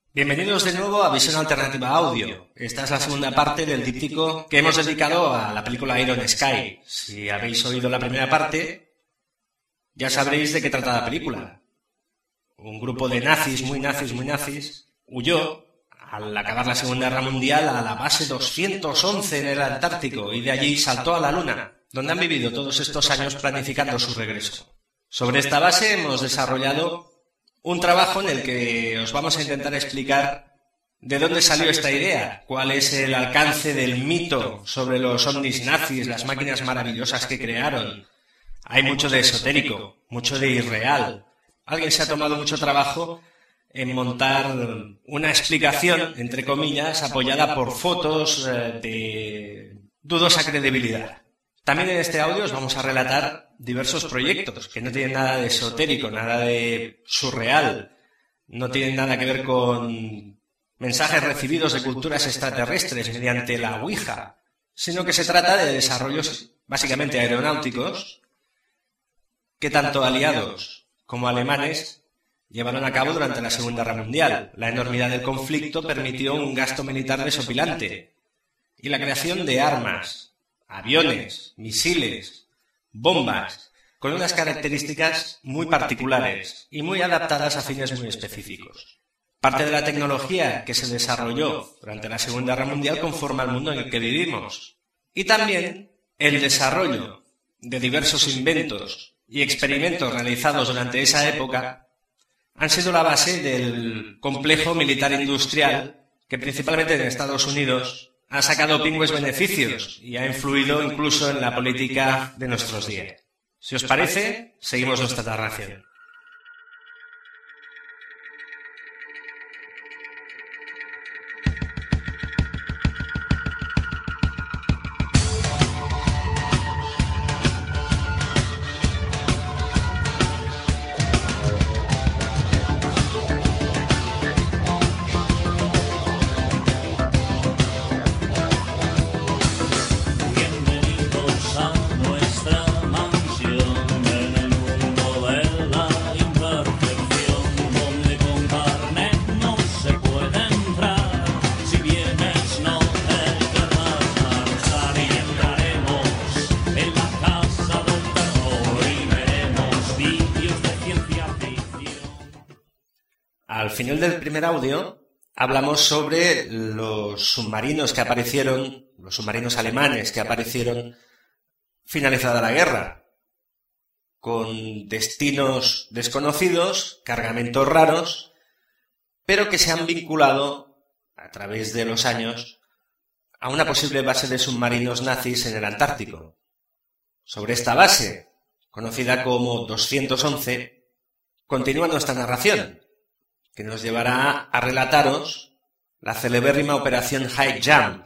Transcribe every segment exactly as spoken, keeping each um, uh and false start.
Bienvenidos de nuevo a Visión Alternativa Audio. Esta es la segunda parte del díptico que hemos dedicado a la película Iron Sky. Si habéis oído la primera parte, ya sabréis de qué trata la película. Un grupo de nazis, muy nazis, muy nazis, huyó al acabar la Segunda Guerra Mundial a la base doscientos once en el Antártico y de allí saltó a la Luna, donde han vivido todos estos años planificando su regreso. Sobre esta base hemos desarrollado un trabajo en el que os vamos a intentar explicar de dónde salió esta idea, cuál es el alcance del mito sobre los ovnis nazis, las máquinas maravillosas que crearon. Hay mucho de esotérico, mucho de irreal. Alguien se ha tomado mucho trabajo en montar una explicación, entre comillas, apoyada por fotos eh, de dudosa credibilidad. También en este audio os vamos a relatar diversos proyectos que no tienen nada de esotérico, nada de surreal, no tienen nada que ver con mensajes recibidos de culturas extraterrestres mediante la Ouija, sino que se trata de desarrollos básicamente aeronáuticos que tanto aliados como alemanes llevaron a cabo durante la Segunda Guerra Mundial. La enormidad del conflicto permitió un gasto militar desopilante y la creación de armas, aviones, misiles, bombas, con unas características muy particulares y muy adaptadas a fines muy específicos. Parte de la tecnología que se desarrolló durante la Segunda Guerra Mundial conforma el mundo en el que vivimos. Y también el desarrollo de diversos inventos y experimentos realizados durante esa época han sido la base del complejo militar industrial que principalmente en Estados Unidos ha sacado pingües beneficios y ha influido incluso en la política de nuestros días. Si os parece, seguimos nuestra narración. Al final del primer audio hablamos sobre los submarinos que aparecieron, los submarinos alemanes que aparecieron finalizada la guerra, con destinos desconocidos, cargamentos raros, pero que se han vinculado a través de los años a una posible base de submarinos nazis en el Antártico. Sobre esta base, conocida como doscientos once, continúa nuestra narración, que nos llevará a relataros la celebérrima operación High Jump.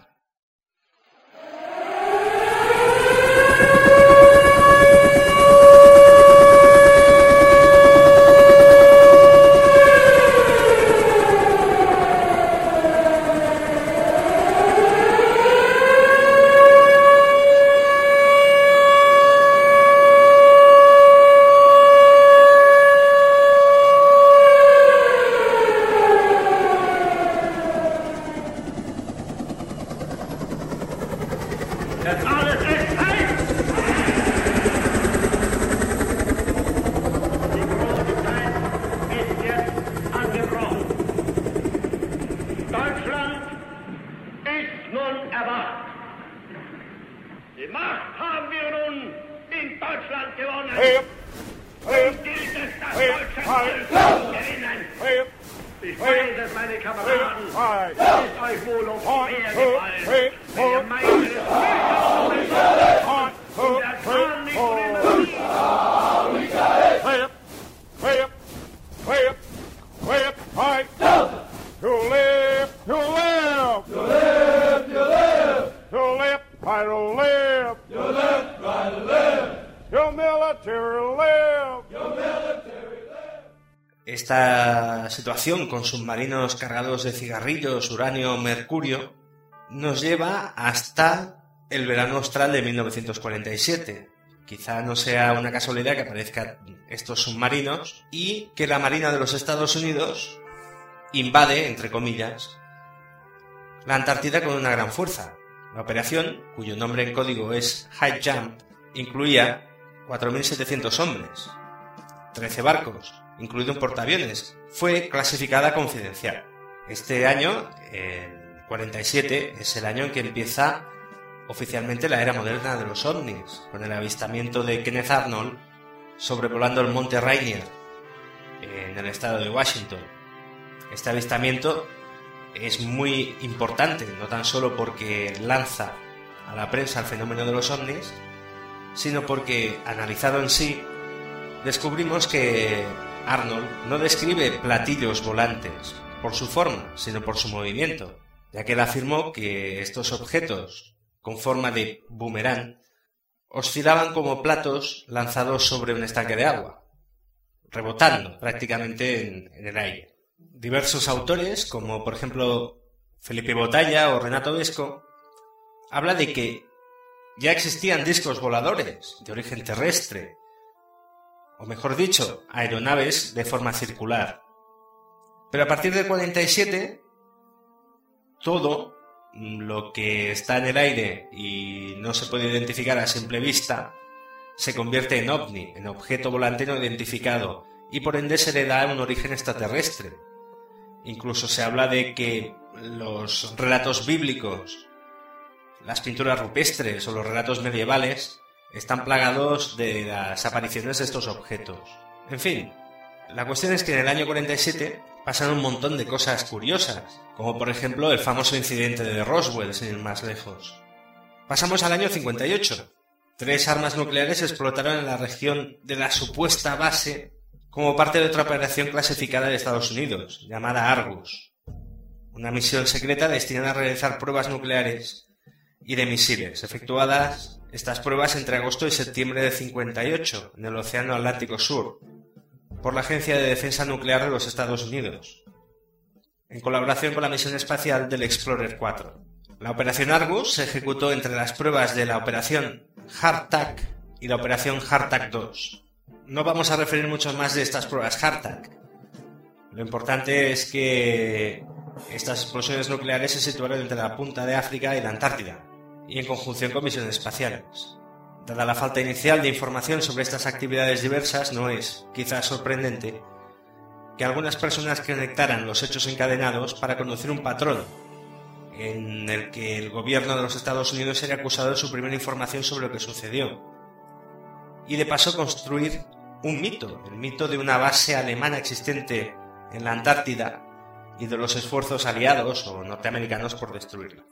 Esta situación con submarinos cargados de cigarrillos, uranio, mercurio, nos lleva hasta el verano austral de mil novecientos cuarenta y siete. Quizá no sea una casualidad que aparezcan estos submarinos y que la Marina de los Estados Unidos invade, entre comillas, la Antártida con una gran fuerza. La operación, cuyo nombre en código es High Jump, incluía cuatro mil setecientos hombres, trece barcos, incluido un portaaviones. Fue clasificada confidencial. Este año, el cuarenta y siete, es el año en que empieza oficialmente la era moderna de los ovnis, con el avistamiento de Kenneth Arnold sobrevolando el monte Rainier en el estado de Washington. Este avistamiento es muy importante, no tan solo porque lanza a la prensa el fenómeno de los ovnis, sino porque, analizado en sí, descubrimos que Arnold no describe platillos volantes por su forma, sino por su movimiento, ya que él afirmó que estos objetos con forma de boomerang oscilaban como platos lanzados sobre un estanque de agua, rebotando prácticamente en, en el aire. Diversos autores, como por ejemplo Felipe Botalla o Renato Vesco, habla de que ya existían discos voladores de origen terrestre, o mejor dicho, aeronaves de forma circular. Pero a partir del cuarenta y siete, todo lo que está en el aire y no se puede identificar a simple vista se convierte en ovni, en objeto volante no identificado, y por ende se le da un origen extraterrestre. Incluso se habla de que los relatos bíblicos, las pinturas rupestres o los relatos medievales están plagados de las apariciones de estos objetos. En fin, la cuestión es que en el año cuarenta y siete pasan un montón de cosas curiosas, como por ejemplo el famoso incidente de Roswell, sin ir más lejos. Pasamos al año cincuenta y ocho. Tres armas nucleares explotaron en la región de la supuesta base como parte de otra operación clasificada de Estados Unidos, llamada Argus, una misión secreta destinada a realizar pruebas nucleares y de misiles, efectuadas estas pruebas entre agosto y septiembre de cincuenta y ocho en el Océano Atlántico Sur, por la Agencia de Defensa Nuclear de los Estados Unidos, en colaboración con la misión espacial del Explorer cuatro. La operación Argus se ejecutó entre las pruebas de la operación Hardtack y la operación Hardtack dos. No vamos a referir mucho más de estas pruebas Hardtack. Lo importante es que estas explosiones nucleares se situaron entre la punta de África y la Antártida, y en conjunción con misiones espaciales. Dada la falta inicial de información sobre estas actividades diversas, no es, quizás sorprendente, que algunas personas conectaran los hechos encadenados para conocer un patrón en el que el gobierno de los Estados Unidos era acusado de suprimir información sobre lo que sucedió, y de paso construir un mito, el mito de una base alemana existente en la Antártida y de los esfuerzos aliados o norteamericanos por destruirla.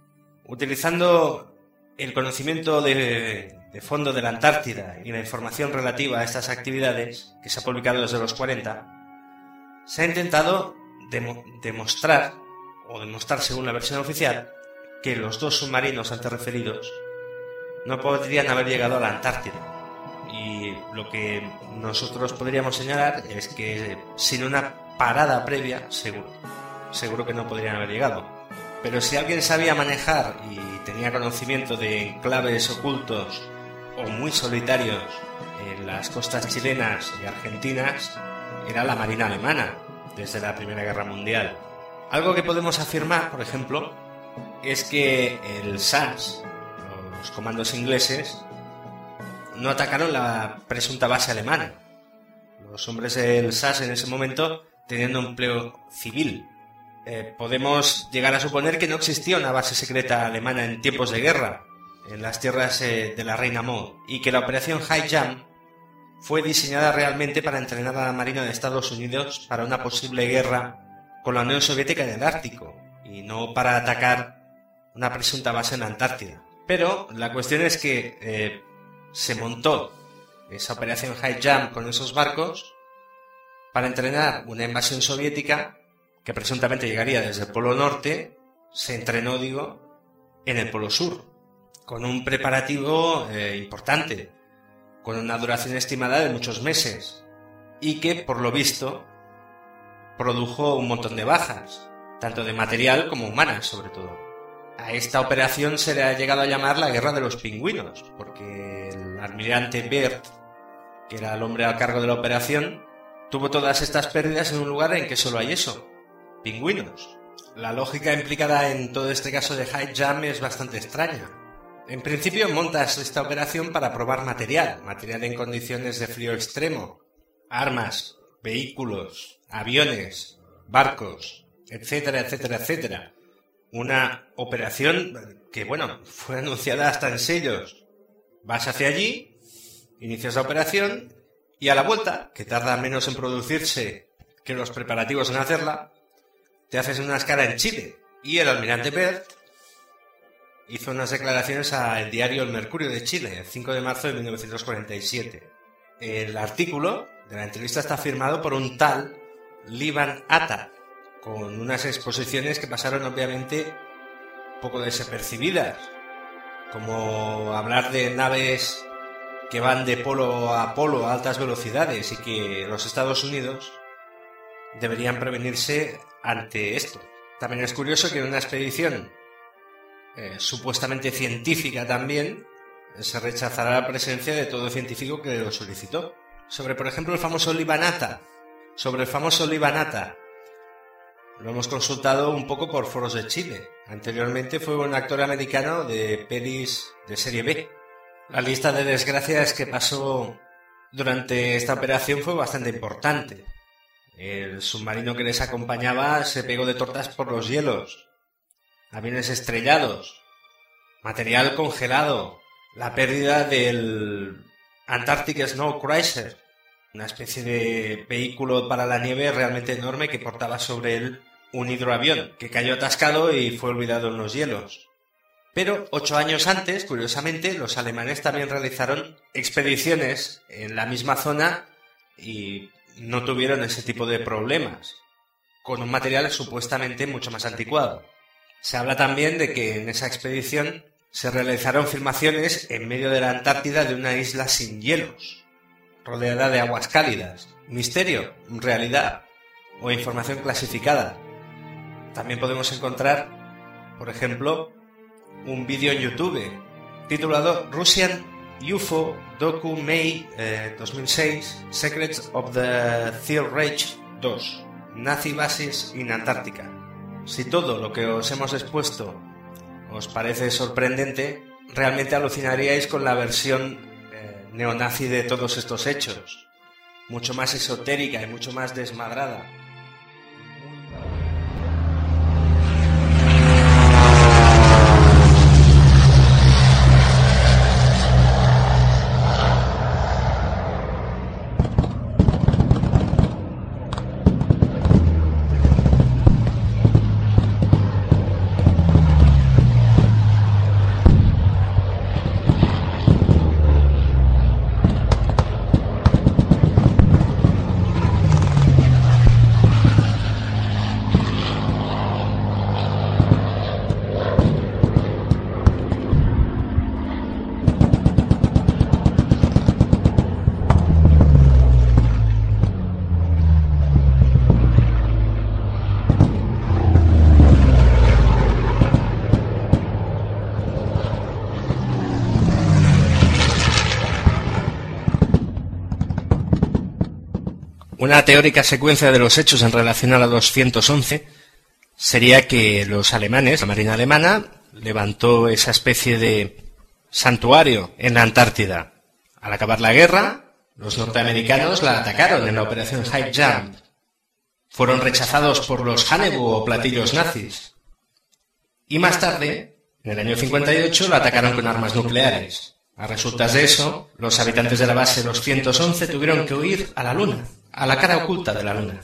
Utilizando el conocimiento de, de fondo de la Antártida y la información relativa a estas actividades, que se ha publicado desde los cuarenta, se ha intentado demo, demostrar, o demostrar según la versión oficial, que los dos submarinos antes referidos no podrían haber llegado a la Antártida. Y lo que nosotros podríamos señalar es que sin una parada previa, seguro, seguro que no podrían haber llegado. Pero si alguien sabía manejar y tenía conocimiento de enclaves ocultos o muy solitarios en las costas chilenas y argentinas, era la Marina alemana, desde la Primera Guerra Mundial. Algo que podemos afirmar, por ejemplo, es que el S A S, los comandos ingleses, no atacaron la presunta base alemana. Los hombres del S A S en ese momento teniendo un empleo civil. Eh, podemos llegar a suponer que no existía una base secreta alemana en tiempos de guerra en las tierras eh, de la Reina Maud, y que la operación High Jump fue diseñada realmente para entrenar a la Marina de Estados Unidos para una posible guerra con la Unión Soviética en el Ártico, y no para atacar una presunta base en la Antártida. Pero la cuestión es que eh, se montó esa operación High Jump con esos barcos para entrenar una invasión soviética que presuntamente llegaría desde el Polo Norte. Se entrenó, digo, en el Polo Sur, con un preparativo eh, importante, con una duración estimada de muchos meses, y que, por lo visto, produjo un montón de bajas, tanto de material como humanas, sobre todo. A esta operación se le ha llegado a llamar la Guerra de los Pingüinos, porque el almirante Byrd, que era el hombre al cargo de la operación, tuvo todas estas pérdidas en un lugar en que solo hay eso, pingüinos. La lógica implicada en todo este caso de High Jump es bastante extraña. En principio montas esta operación para probar material, material en condiciones de frío extremo, armas, vehículos, aviones, barcos, etcétera, etcétera, etcétera. Una operación que, bueno, fue anunciada hasta en sellos. Vas hacia allí, inicias la operación y a la vuelta, que tarda menos en producirse que los preparativos en hacerla, te haces una escala en Chile. Y el almirante Byrd hizo unas declaraciones al diario El Mercurio de Chile, el cinco de marzo de mil novecientos cuarenta y siete. El artículo de la entrevista está firmado por un tal Liban Atta, con unas exposiciones que pasaron obviamente poco desapercibidas, como hablar de naves que van de polo a polo a altas velocidades y que los Estados Unidos deberían prevenirse ante esto. También es curioso que en una expedición eh, supuestamente científica también se rechazará la presencia de todo científico que lo solicitó. Sobre, por ejemplo, el famoso Liban Atta. Sobre el famoso Liban Atta. Lo hemos consultado un poco por foros de Chile. Anteriormente fue un actor americano de pelis de serie B. La lista de desgracias que pasó durante esta operación fue bastante importante. El submarino que les acompañaba se pegó de tortas por los hielos. Aviones estrellados. Material congelado. La pérdida del Antarctic Snow Cruiser, una especie de vehículo para la nieve realmente enorme que portaba sobre él un hidroavión, que cayó atascado y fue olvidado en los hielos. Pero ocho años antes, curiosamente, los alemanes también realizaron expediciones en la misma zona y no tuvieron ese tipo de problemas, con un material supuestamente mucho más anticuado. Se habla también de que en esa expedición se realizaron filmaciones en medio de la Antártida de una isla sin hielos, rodeada de aguas cálidas. Misterio, realidad o información clasificada. También podemos encontrar, por ejemplo, un vídeo en YouTube titulado Russian U F O Docu May eh, dos mil seis Secrets of the Third Reich dos Nazi Bases in Antártica. Si todo lo que os hemos expuesto os parece sorprendente, realmente alucinaríais con la versión eh, neonazi de todos estos hechos, mucho más esotérica y mucho más desmadrada. Una teórica secuencia de los hechos en relación a la doscientos once sería que los alemanes, la marina alemana, levantó esa especie de santuario en la Antártida. Al acabar la guerra, los norteamericanos la atacaron en la operación High Jump. Fueron rechazados por los Hanebu o platillos nazis. Y más tarde, en el año cincuenta y ocho, la atacaron con armas nucleares. A resultas de eso, los habitantes de la base doscientos once tuvieron que huir a la Luna, a la cara oculta de la Luna.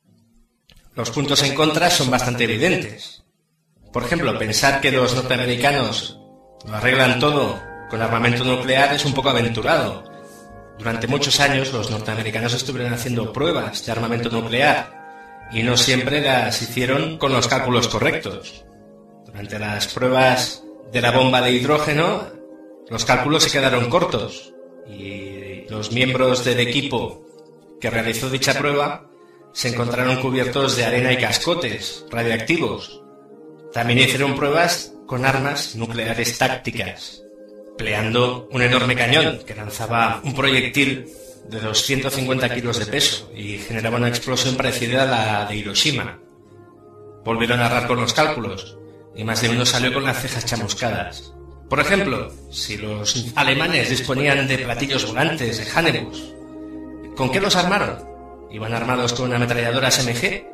Los puntos en contra son bastante evidentes. Por ejemplo, pensar que los norteamericanos lo arreglan todo con armamento nuclear es un poco aventurado. Durante muchos años los norteamericanos estuvieron haciendo pruebas de armamento nuclear y no siempre las hicieron con los cálculos correctos. Durante las pruebas de la bomba de hidrógeno, los cálculos se quedaron cortos y los miembros del equipo que realizó dicha prueba se encontraron cubiertos de arena y cascotes radiactivos. También hicieron pruebas con armas nucleares tácticas, empleando un enorme cañón que lanzaba un proyectil de doscientos cincuenta kilos de peso y generaba una explosión parecida a la de Hiroshima. volvieron a errar con los cálculos, y más de uno salió con las cejas chamuscadas. Por ejemplo, si los alemanes disponían de platillos volantes, de Hannebus, ¿con qué los armaron? ¿Iban armados con ametralladoras M G?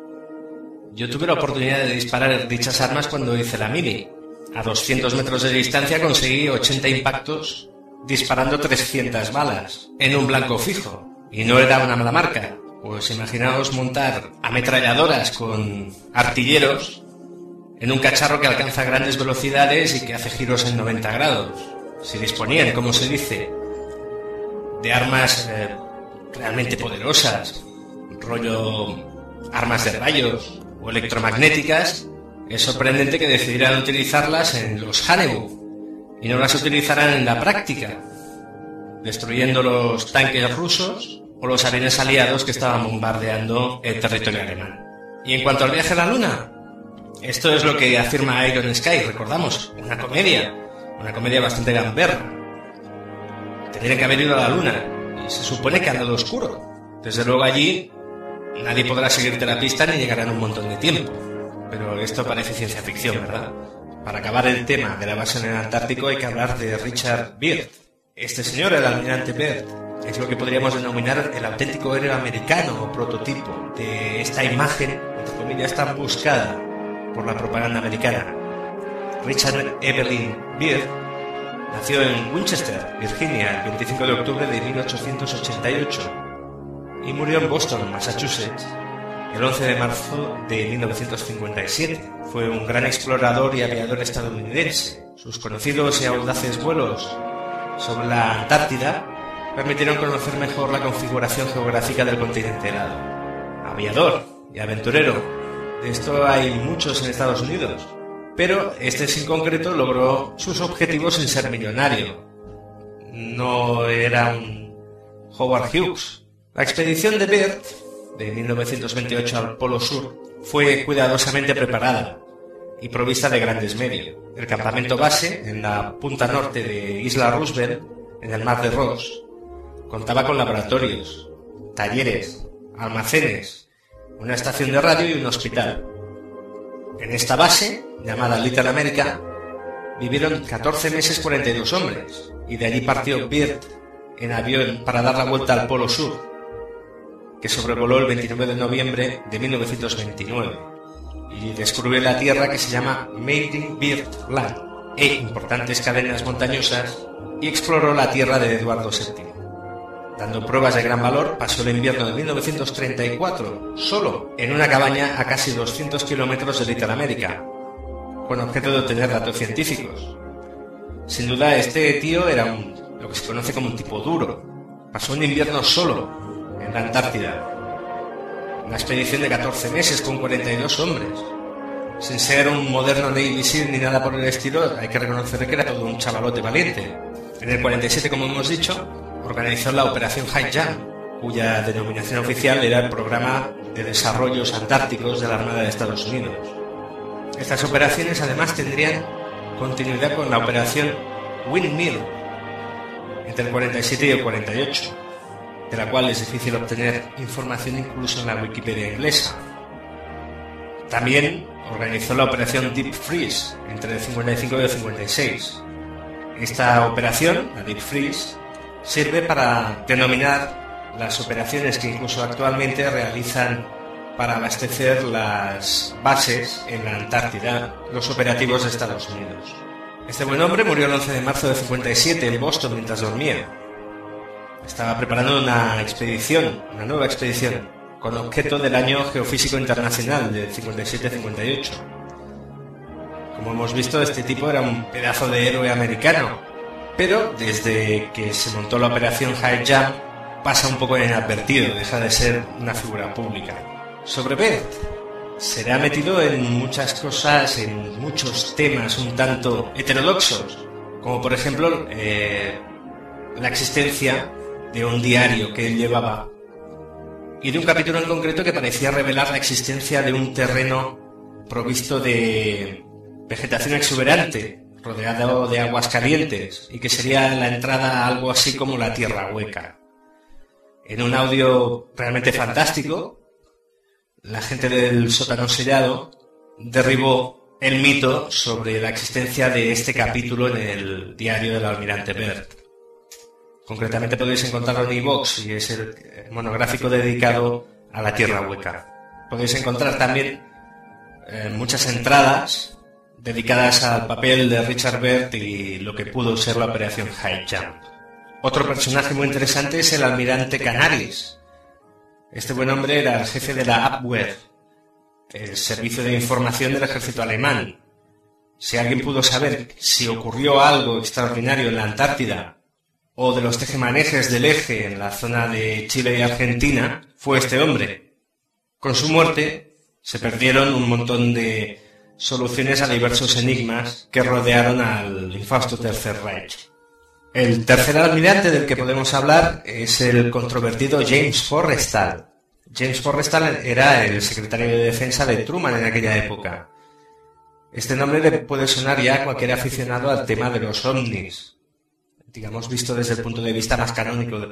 Yo tuve la oportunidad de disparar dichas armas cuando hice la mili. A doscientos metros de distancia conseguí ochenta impactos disparando trescientas balas en un blanco fijo. Y no era una mala marca. Pues imaginaos montar ametralladoras con artilleros en un cacharro que alcanza grandes velocidades y que hace giros en noventa grados. Si disponían, como se dice, de armas eh, realmente poderosas, rollo armas de rayos o electromagnéticas, es sorprendente que decidieran utilizarlas en los Hannebus y no las utilizaran en la práctica, destruyendo los tanques rusos o los aviones aliados que estaban bombardeando el territorio alemán. Y en cuanto al viaje a la Luna, esto es lo que afirma Iron Sky, recordamos, una comedia, una comedia bastante gamberra. Tendrían que haber ido a la Luna, y se supone que al lado oscuro. Desde luego allí nadie podrá seguirte la pista ni llegarán un montón de tiempo. Pero esto parece ciencia ficción, ¿verdad? Para acabar el tema de la base en el Antártico hay que hablar de Richard Byrd. Este señor, el almirante Byrd, es lo que podríamos denominar el auténtico héroe americano o prototipo de esta imagen, entre comillas, tan buscada por la propaganda americana. Richard Evelyn Byrd nació en Winchester, Virginia, el veinticinco de octubre de mil ochocientos ochenta y ocho y murió en Boston, Massachusetts, el once de marzo de mil novecientos cincuenta y siete. Fue un gran explorador y aviador estadounidense. Sus conocidos y audaces vuelos sobre la Antártida permitieron conocer mejor la configuración geográfica del continente helado. Aviador y aventurero, de esto hay muchos en Estados Unidos, pero este en concreto logró sus objetivos sin ser millonario. No era un Howard Hughes. La expedición de Byrd, de mil novecientos veintiocho al Polo Sur, fue cuidadosamente preparada y provista de grandes medios. El campamento base, en la punta norte de Isla Roosevelt, en el Mar de Ross, contaba con laboratorios, talleres, almacenes, una estación de radio y un hospital. En esta base, llamada Little America, vivieron catorce meses cuarenta y dos hombres, y de allí partió Byrd en avión para dar la vuelta al Polo Sur, que sobrevoló el veintinueve de noviembre de mil novecientos veintinueve, y descubrió la tierra que se llama Maiden Byrd Land, e importantes cadenas montañosas, y exploró la tierra de Eduardo séptimo. Dando pruebas de gran valor, pasó el invierno de mil novecientos treinta y cuatro solo en una cabaña a casi doscientos kilómetros de Little America, con objeto de obtener datos científicos. Sin duda, este tío era un, lo que se conoce como un tipo duro. Pasó un invierno solo en la Antártida. Una expedición de catorce meses con cuarenta y dos hombres. Sin ser un moderno Navy SEAL ni nada por el estilo, hay que reconocer que era todo un chavalote valiente. En el cuarenta y siete, como hemos dicho, organizó la Operación High Jump, cuya denominación oficial era el Programa de Desarrollos Antárticos de la Armada de Estados Unidos. Estas operaciones además tendrían continuidad con la Operación Windmill entre el cuarenta y siete y el cuarenta y ocho, de la cual es difícil obtener información incluso en la Wikipedia inglesa. También organizó la Operación Deep Freeze entre el cincuenta y cinco y el cincuenta y seis. Esta operación, la Deep Freeze, sirve para denominar las operaciones que incluso actualmente realizan para abastecer las bases en la Antártida, los operativos de Estados Unidos. Este buen hombre murió el once de marzo de cincuenta y siete en Boston mientras dormía. Estaba preparando una expedición, una nueva expedición, con objeto del Año Geofísico Internacional de cincuenta y siete cincuenta y ocho. Como hemos visto, este tipo era un pedazo de héroe americano, pero desde que se montó la Operación High Jump pasa un poco inadvertido, deja de ser una figura pública. Sobre Byrd, se ha metido en muchas cosas, en muchos temas un tanto heterodoxos, como por ejemplo eh, la existencia de un diario que él llevaba y de un capítulo en concreto que parecía revelar la existencia de un terreno provisto de vegetación exuberante, rodeado de aguas calientes, y que sería la entrada a algo así como la Tierra Hueca. En un audio realmente fantástico, la gente del Sótano Sellado derribó el mito sobre la existencia de este capítulo en el diario del almirante Byrd. Concretamente podéis encontrarlo en iVoox y es el monográfico dedicado a la Tierra Hueca. Podéis encontrar también eh, muchas entradas dedicadas al papel de Richard Byrd y lo que pudo ser la operación High Jump. Otro personaje muy interesante es el almirante Canaris. Este buen hombre era el jefe de la Abwehr, el servicio de información del ejército alemán. Si alguien pudo saber si ocurrió algo extraordinario en la Antártida o de los tejemanejes del eje en la zona de Chile y Argentina, fue este hombre. Con su muerte se perdieron un montón de soluciones a diversos enigmas que rodearon al infausto Tercer Reich. El tercer almirante del que podemos hablar es el controvertido James Forrestal. James Forrestal era el secretario de Defensa de Truman en aquella época. Este nombre le puede sonar ya a cualquier aficionado al tema de los ovnis, digamos visto desde el punto de vista más canónico.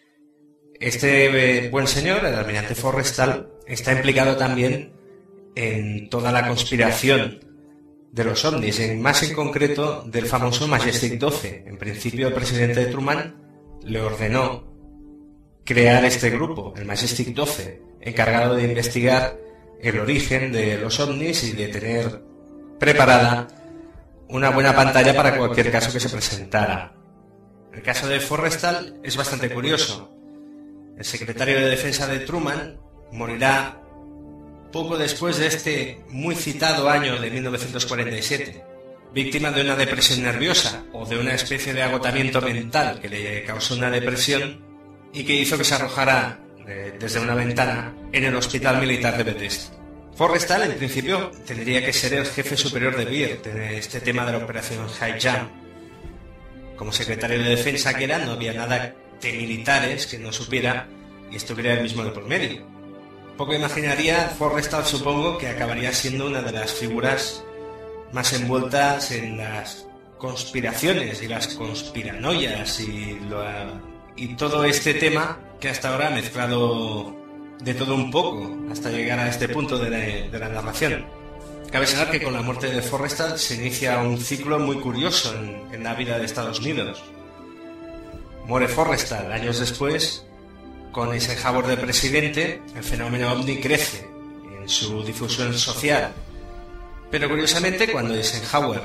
Este eh, buen señor, el almirante Forrestal, está implicado también en toda la conspiración de los ovnis, en más en concreto del famoso Majestic doce. En principio el presidente Truman le ordenó crear este grupo, el Majestic doce, encargado de investigar el origen de los ovnis y de tener preparada una buena pantalla para cualquier caso que se presentara. El caso de Forrestal es bastante curioso. El secretario de Defensa de Truman morirá poco después de este muy citado año de mil novecientos cuarenta y siete, víctima de una depresión nerviosa o de una especie de agotamiento mental que le causó una depresión y que hizo que se arrojara eh, desde una ventana en el hospital militar de Bethesda. Forrestal, en principio, tendría que ser el jefe superior de Byrd en este tema de la operación High Jump. Como secretario de Defensa que era, no había nada de militares que no supiera y estuviera él mismo de por medio. Poco imaginaría Forrestal, supongo, que acabaría siendo una de las figuras más envueltas en las conspiraciones y las conspiranoias y, lo, y todo este tema que hasta ahora ha mezclado de todo un poco hasta llegar a este punto de la, de la narración. Cabe señalar que con la muerte de Forrestal se inicia un ciclo muy curioso en, en la vida de Estados Unidos. Muere Forrestal, años después. Con Eisenhower de presidente, el fenómeno ovni crece en su difusión social. Pero curiosamente, cuando Eisenhower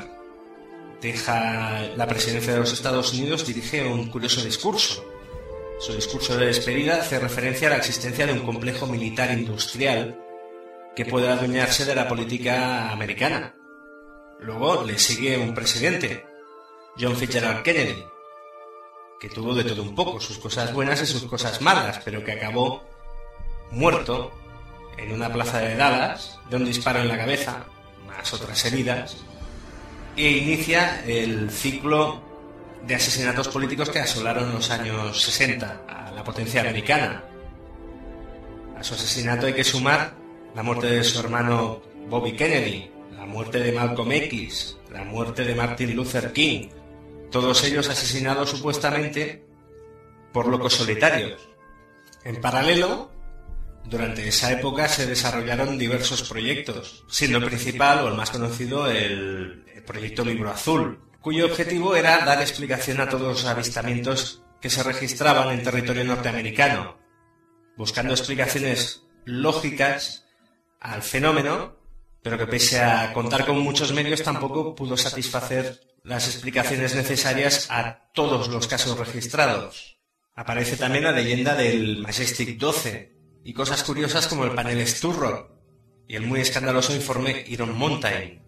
deja la presidencia de los Estados Unidos, dirige un curioso discurso. Su discurso de despedida hace referencia a la existencia de un complejo militar industrial que puede adueñarse de la política americana. Luego le sigue un presidente, John Fitzgerald Kennedy, que tuvo de todo un poco, sus cosas buenas y sus cosas malas, pero que acabó muerto en una plaza de Dallas de un disparo en la cabeza, más otras heridas, e inicia el ciclo de asesinatos políticos que asolaron los años sesenta a la potencia americana. A su asesinato hay que sumar la muerte de su hermano Bobby Kennedy, la muerte de Malcolm X, la muerte de Martin Luther King, todos ellos asesinados supuestamente por locos solitarios. En paralelo, durante esa época se desarrollaron diversos proyectos, siendo el principal o el más conocido el, el proyecto Libro Azul, cuyo objetivo era dar explicación a todos los avistamientos que se registraban en territorio norteamericano, buscando explicaciones lógicas al fenómeno, pero que pese a contar con muchos medios tampoco pudo satisfacer las explicaciones necesarias a todos los casos registrados. Aparece también la leyenda del Majestic doce y cosas curiosas como el panel Sturrock y el muy escandaloso informe Iron Mountain.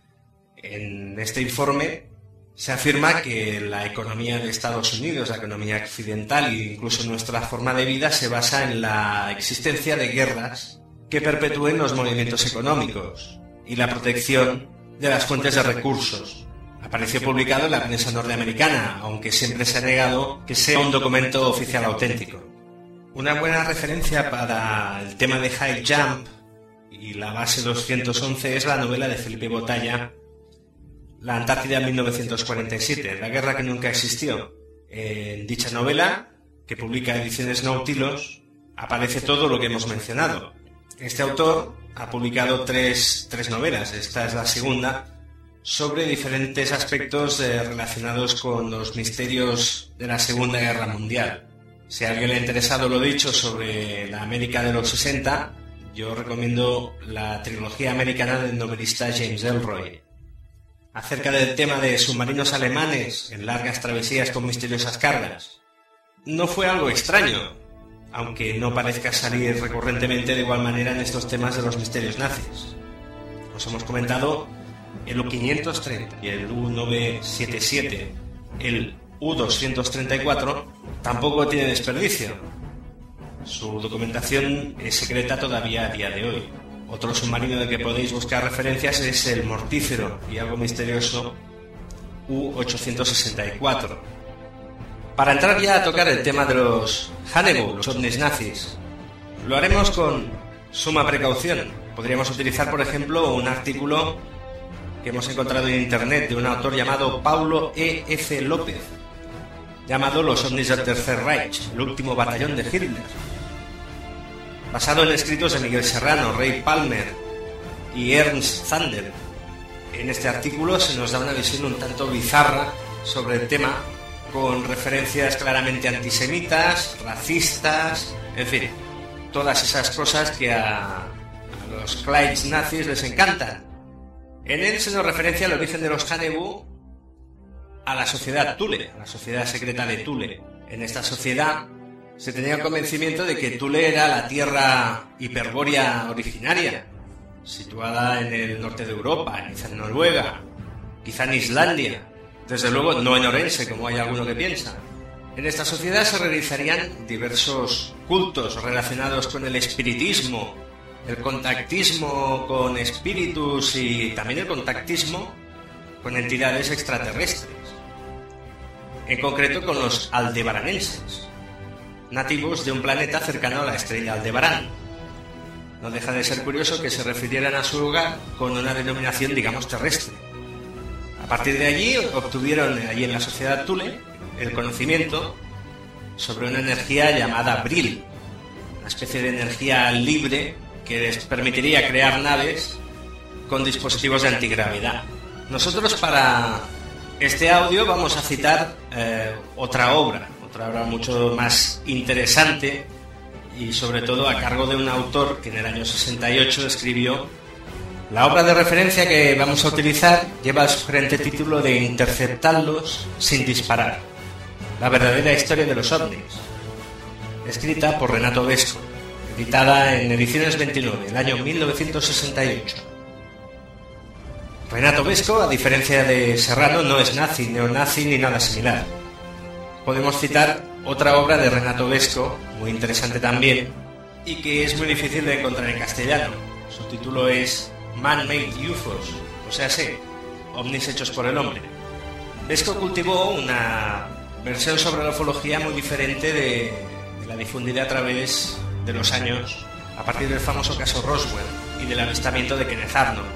En este informe se afirma que la economía de Estados Unidos, la economía occidental e incluso nuestra forma de vida se basa en la existencia de guerras que perpetúen los movimientos económicos y la protección de las fuentes de recursos. Apareció publicado en la prensa norteamericana, aunque siempre se ha negado que sea un documento oficial auténtico. Una buena referencia para el tema de High Jump y la base doscientos once es la novela de Felipe Botalla, La Antártida mil novecientos cuarenta y siete, la guerra que nunca existió. En dicha novela, que publica Ediciones Nautilus, aparece todo lo que hemos mencionado. Este autor ha publicado tres, tres novelas, esta es la segunda, sobre diferentes aspectos eh, relacionados con los misterios de la Segunda Guerra Mundial. Si a alguien le ha interesado lo dicho sobre la América de los sesenta, yo recomiendo la trilogía americana del novelista James Ellroy. Acerca del tema de submarinos alemanes en largas travesías con misteriosas cargas, no fue algo extraño, aunque no parezca salir recurrentemente de igual manera en estos temas de los misterios nazis. Os hemos comentado el U quinientos treinta y el U novecientos setenta y siete, el U doscientos treinta y cuatro tampoco tiene desperdicio. Su documentación es secreta todavía a día de hoy. Otro submarino del que podéis buscar referencias es el mortífero y algo misterioso U ochocientos sesenta y cuatro. Para entrar ya a tocar el tema de los Hannibal, los ovnis nazis, lo haremos con suma precaución. Podríamos utilizar, por ejemplo, un artículo que hemos encontrado en internet de un autor llamado Paulo E F López, llamado Los ovnis del Tercer Reich, el último batallón de Hitler, basado en escritos de Miguel Serrano, Ray Palmer y Ernst Zander. En este artículo se nos da una visión un tanto bizarra sobre el tema, con referencias claramente antisemitas, racistas, en fin, todas esas cosas que a, a los Klein's nazis les encantan. En él se nos referencia al origen de los Hannibal a la sociedad Thule, a la sociedad secreta de Thule. En esta sociedad se tenía el convencimiento de que Thule era la tierra hiperbórea originaria, situada en el norte de Europa, quizá en Noruega, quizá en Islandia, desde luego no en Orense, como hay alguno que piensa. En esta sociedad se realizarían diversos cultos relacionados con el espiritismo, el contactismo con espíritus y también el contactismo con entidades extraterrestres, en concreto con los aldebaranenses, nativos de un planeta cercano a la estrella Aldebarán. No deja de ser curioso que se refirieran a su lugar con una denominación, digamos, terrestre. A partir de allí obtuvieron, allí en la sociedad Thule, el conocimiento sobre una energía llamada Brill, una especie de energía libre que les permitiría crear naves con dispositivos de antigravedad. Nosotros para este audio vamos a citar eh, otra obra, otra obra mucho más interesante y sobre todo a cargo de un autor que en el año sesenta y ocho escribió. La obra de referencia que vamos a utilizar lleva el sugerente título de Interceptarlos sin disparar, la verdadera historia de los ovnis, escrita por Renato Vesco, editada en Ediciones veintinueve, el año mil novecientos sesenta y ocho. Renato Vesco, a diferencia de Serrano, no es nazi, neonazi ni nada similar. Podemos citar otra obra de Renato Vesco, muy interesante también, y que es muy difícil de encontrar en castellano. Su título es Man-Made U F Os, o sea, sí, ovnis hechos por el hombre. Vesco cultivó una versión sobre la ufología muy diferente de, de la difundida a través de los años, a partir del famoso caso Roswell y del avistamiento de Kenneth Arnold.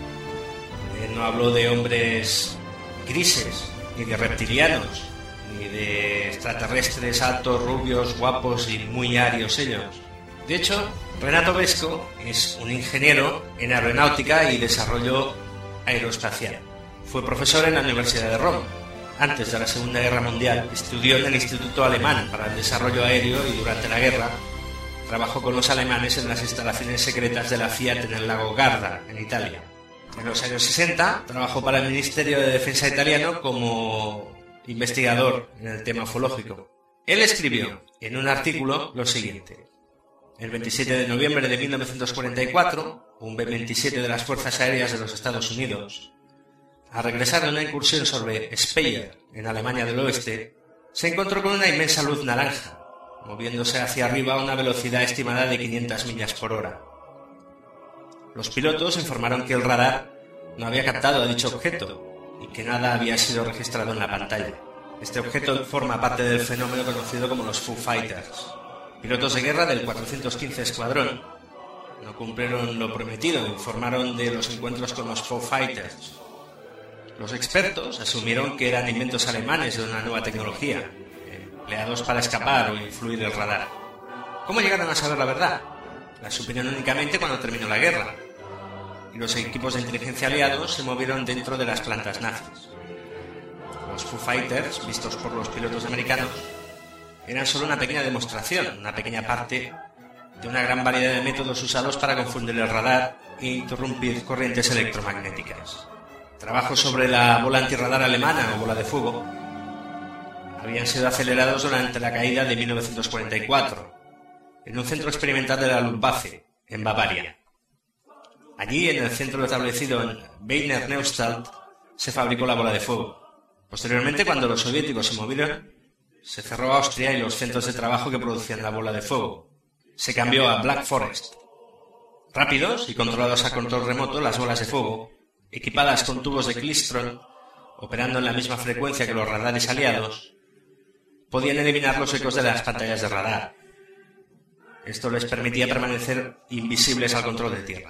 Eh, no habló de hombres grises, ni de reptilianos, ni de extraterrestres altos, rubios, guapos y muy arios ellos. De hecho, Renato Vesco es un ingeniero en aeronáutica y desarrollo aeroespacial. Fue profesor en la Universidad de Roma. Antes de la Segunda Guerra Mundial, estudió en el Instituto Alemán para el Desarrollo Aéreo y durante la guerra trabajó con los alemanes en las instalaciones secretas de la Fiat en el lago Garda, en Italia. En los años sesenta trabajó para el Ministerio de Defensa italiano como investigador en el tema ufológico. Él escribió en un artículo lo siguiente: el veintisiete de noviembre de mil novecientos cuarenta y cuatro, un B veintisiete de las Fuerzas Aéreas de los Estados Unidos, al regresar de una incursión sobre Speyer, en Alemania del Oeste, se encontró con una inmensa luz naranja, moviéndose hacia arriba a una velocidad estimada de quinientas millas por hora. Los pilotos informaron que el radar no había captado a dicho objeto y que nada había sido registrado en la pantalla. Este objeto forma parte del fenómeno conocido como los Foo Fighters. Pilotos de guerra del cuatrocientos quince Escuadrón no cumplieron lo prometido, informaron de los encuentros con los Foo Fighters. Los expertos asumieron que eran inventos alemanes de una nueva tecnología, empleados para escapar o influir el radar. ¿Cómo llegaron a saber la verdad? Las supieron únicamente cuando terminó la guerra, y los equipos de inteligencia aliados se movieron dentro de las plantas nazis. Los Foo Fighters, vistos por los pilotos americanos, eran solo una pequeña demostración, una pequeña parte de una gran variedad de métodos usados para confundir el radar e interrumpir corrientes electromagnéticas. Trabajos sobre la bola antirradar alemana o bola de fuego habían sido acelerados durante la caída de mil novecientos cuarenta y cuatro en un centro experimental de la Luftwaffe, en Bavaria. Allí, en el centro establecido en Wiener Neustadt, se fabricó la bola de fuego. Posteriormente, cuando los soviéticos se movieron, se cerró Austria y los centros de trabajo que producían la bola de fuego. Se cambió a Black Forest. Rápidos y controlados a control remoto, las bolas de fuego, equipadas con tubos de Klystron, operando en la misma frecuencia que los radares aliados, podían eliminar los ecos de las pantallas de radar. Esto les permitía permanecer invisibles al control de tierra.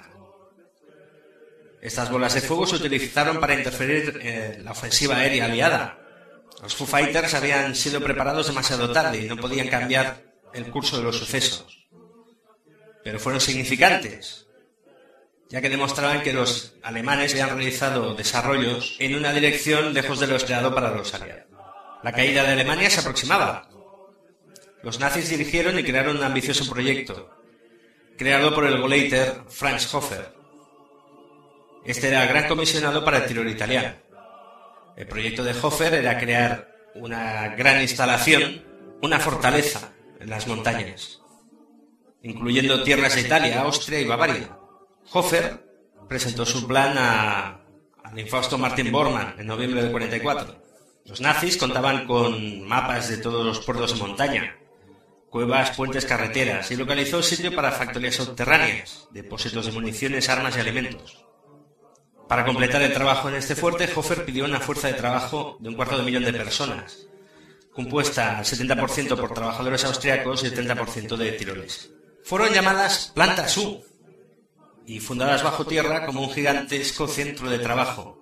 Estas bolas de fuego se utilizaron para interferir en la ofensiva aérea aliada. Los Foo Fighters habían sido preparados demasiado tarde y no podían cambiar el curso de los sucesos. Pero fueron significantes, ya que demostraban que los alemanes habían realizado desarrollos en una dirección lejos de lo esperado para los aliados. La caída de Alemania se aproximaba. Los nazis dirigieron y crearon un ambicioso proyecto, creado por el Gauleiter Franz Hofer. Este era el gran comisionado para el terror italiano. El proyecto de Hofer era crear una gran instalación, una fortaleza en las montañas, incluyendo tierras de Italia, Austria y Bavaria. Hofer presentó su plan a, al infausto Martin Bormann en noviembre del cuarenta y cuatro. Los nazis contaban con mapas de todos los puertos de montaña, cuevas, puentes, carreteras, y localizó sitio para factorías subterráneas, depósitos de municiones, armas y alimentos. Para completar el trabajo en este fuerte, Hofer pidió una fuerza de trabajo de un cuarto de millón de personas, compuesta al setenta por ciento por trabajadores austriacos y el treinta por ciento de tiroles. Fueron llamadas Plantas U y fundadas bajo tierra como un gigantesco centro de trabajo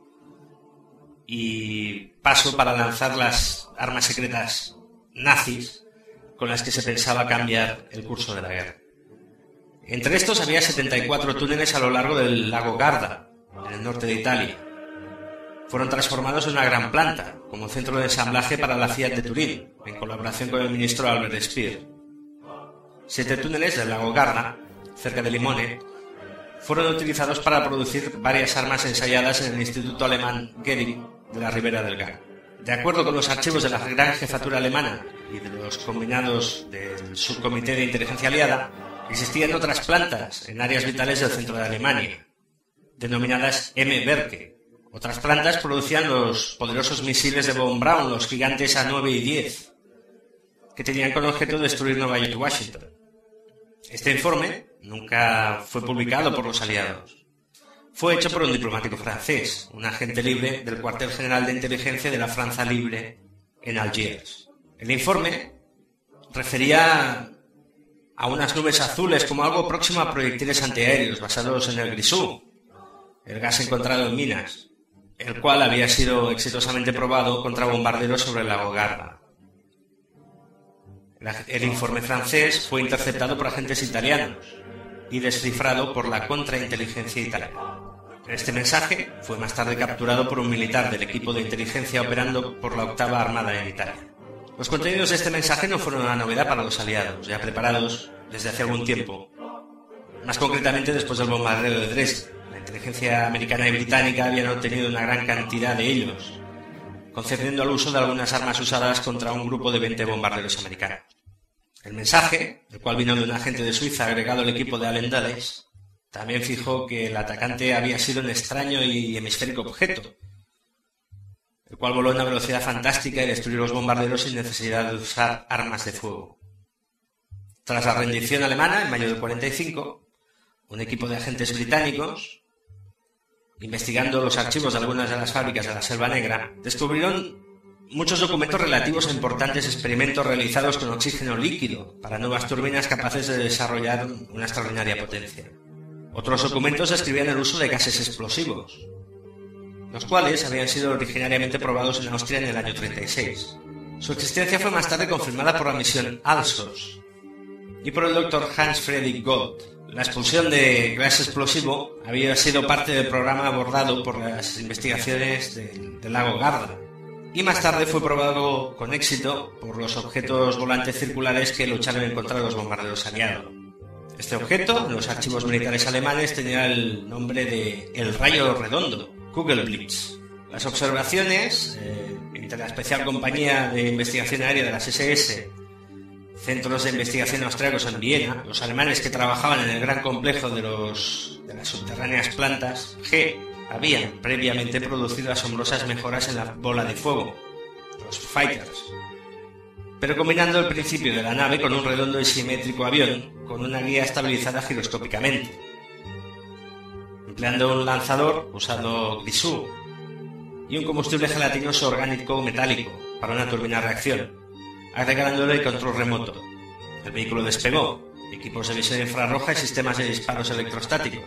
y paso para lanzar las armas secretas nazis con las que se pensaba cambiar el curso de la guerra. Entre estos había setenta y cuatro túneles a lo largo del lago Garda, en el norte de Italia. Fueron transformados en una gran planta, como centro de ensamblaje para la Fiat de Turín, en colaboración con el ministro Albert Speer. Siete túneles del lago Garda, cerca de Limone, fueron utilizados para producir varias armas ensayadas en el Instituto Alemán Goering de la Ribera del Gard. De acuerdo con los archivos de la Gran Jefatura Alemana y de los combinados del Subcomité de Inteligencia Aliada, existían otras plantas en áreas vitales del centro de Alemania, denominadas M. Berke. Otras plantas producían los poderosos misiles de Von Braun, los gigantes A nueve y diez, que tenían como objeto destruir Nueva York y Washington. Este informe nunca fue publicado por los aliados. Fue hecho por un diplomático francés, un agente libre del cuartel general de inteligencia de la Francia Libre en Algiers. El informe refería a unas nubes azules como algo próximo a proyectiles antiaéreos basados en el grisú, el gas encontrado en minas, el cual había sido exitosamente probado contra bombarderos sobre el lago Garda. El informe francés fue interceptado por agentes italianos y descifrado por la contrainteligencia italiana. Este mensaje fue más tarde capturado por un militar del equipo de inteligencia operando por la octava Armada en Italia. Los contenidos de este mensaje no fueron una novedad para los aliados, ya preparados desde hace algún tiempo, más concretamente después del bombardeo de Dresde. La inteligencia americana y británica habían obtenido una gran cantidad de ellos, concediendo al uso de algunas armas usadas contra un grupo de veinte bombarderos americanos. El mensaje, el cual vino de un agente de Suiza agregado al equipo de Allen Dulles, también fijó que el atacante había sido un extraño y hemisférico objeto, el cual voló a una velocidad fantástica y destruyó los bombarderos sin necesidad de usar armas de fuego. Tras la rendición alemana, en mayo del cuarenta y cinco, un equipo de agentes británicos, investigando los archivos de algunas de las fábricas de la Selva Negra, descubrieron muchos documentos relativos a importantes experimentos realizados con oxígeno líquido para nuevas turbinas capaces de desarrollar una extraordinaria potencia. Otros documentos describían el uso de gases explosivos, los cuales habían sido originariamente probados en Austria en el año treinta y seis. Su existencia fue más tarde confirmada por la misión Alsos y por el doctor Hans Friedrich Gott. La expulsión de gas explosivo había sido parte del programa abordado por las investigaciones del, del lago Garda, y más tarde fue probado con éxito por los objetos volantes circulares que lucharon en contra de los bombarderos aliados. Este objeto, en los archivos militares alemanes, tenía el nombre de el rayo redondo, Kugelblitz. Las observaciones eh, entre la especial compañía de investigación aérea de las ese ese, centros de investigación austriacos en Viena, los alemanes que trabajaban en el gran complejo de, los, de las subterráneas plantas G, habían previamente producido asombrosas mejoras en la bola de fuego, los fighters, pero combinando el principio de la nave con un redondo y simétrico avión con una guía estabilizada giroscópicamente, empleando un lanzador usando grisú y un combustible gelatinoso orgánico metálico para una turbina de reacción, agregándole el control remoto. El vehículo despegó, equipos de visión infrarroja y sistemas de disparos electrostáticos.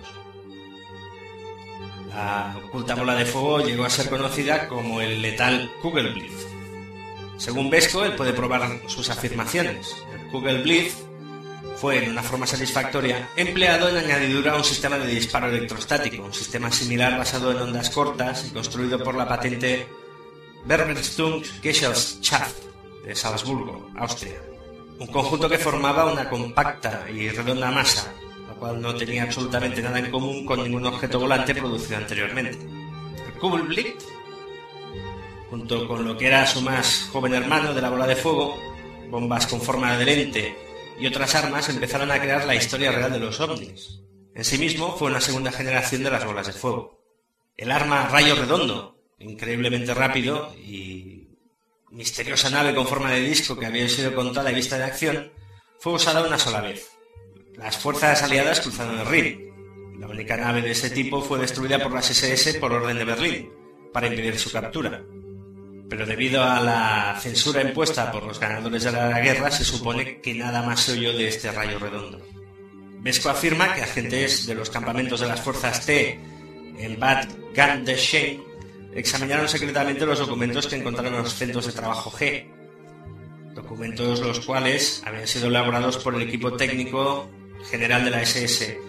La oculta bola de fuego llegó a ser conocida como el letal Kugelblitz. Según Vesco, él puede probar sus afirmaciones. El Kugelblitz fue, en una forma satisfactoria, empleado en añadidura a un sistema de disparo electrostático, un sistema similar basado en ondas cortas y construido por la patente Berbestung-Gesellschaft de Salzburgo, Austria. Un conjunto que formaba una compacta y redonda masa, la cual no tenía absolutamente nada en común con ningún objeto volante producido anteriormente. El Kugelblitz, junto con lo que era su más joven hermano de la bola de fuego, bombas con forma de lente y otras armas, empezaron a crear la historia real de los ovnis. En sí mismo fue una segunda generación de las bolas de fuego. El arma rayo redondo, increíblemente rápido, y misteriosa nave con forma de disco que había sido contada y vista de acción, fue usada una sola vez. Las fuerzas aliadas cruzaron el Rin. La única nave de ese tipo fue destruida por las ese ese por orden de Berlín, para impedir su captura. Pero debido a la censura impuesta por los ganadores de la guerra, se supone que nada más se oyó de este rayo redondo. Vesco afirma que agentes de los campamentos de las fuerzas T en Bad Gandersheim examinaron secretamente los documentos que encontraron en los centros de trabajo G, documentos los cuales habían sido elaborados por el equipo técnico general de la ese ese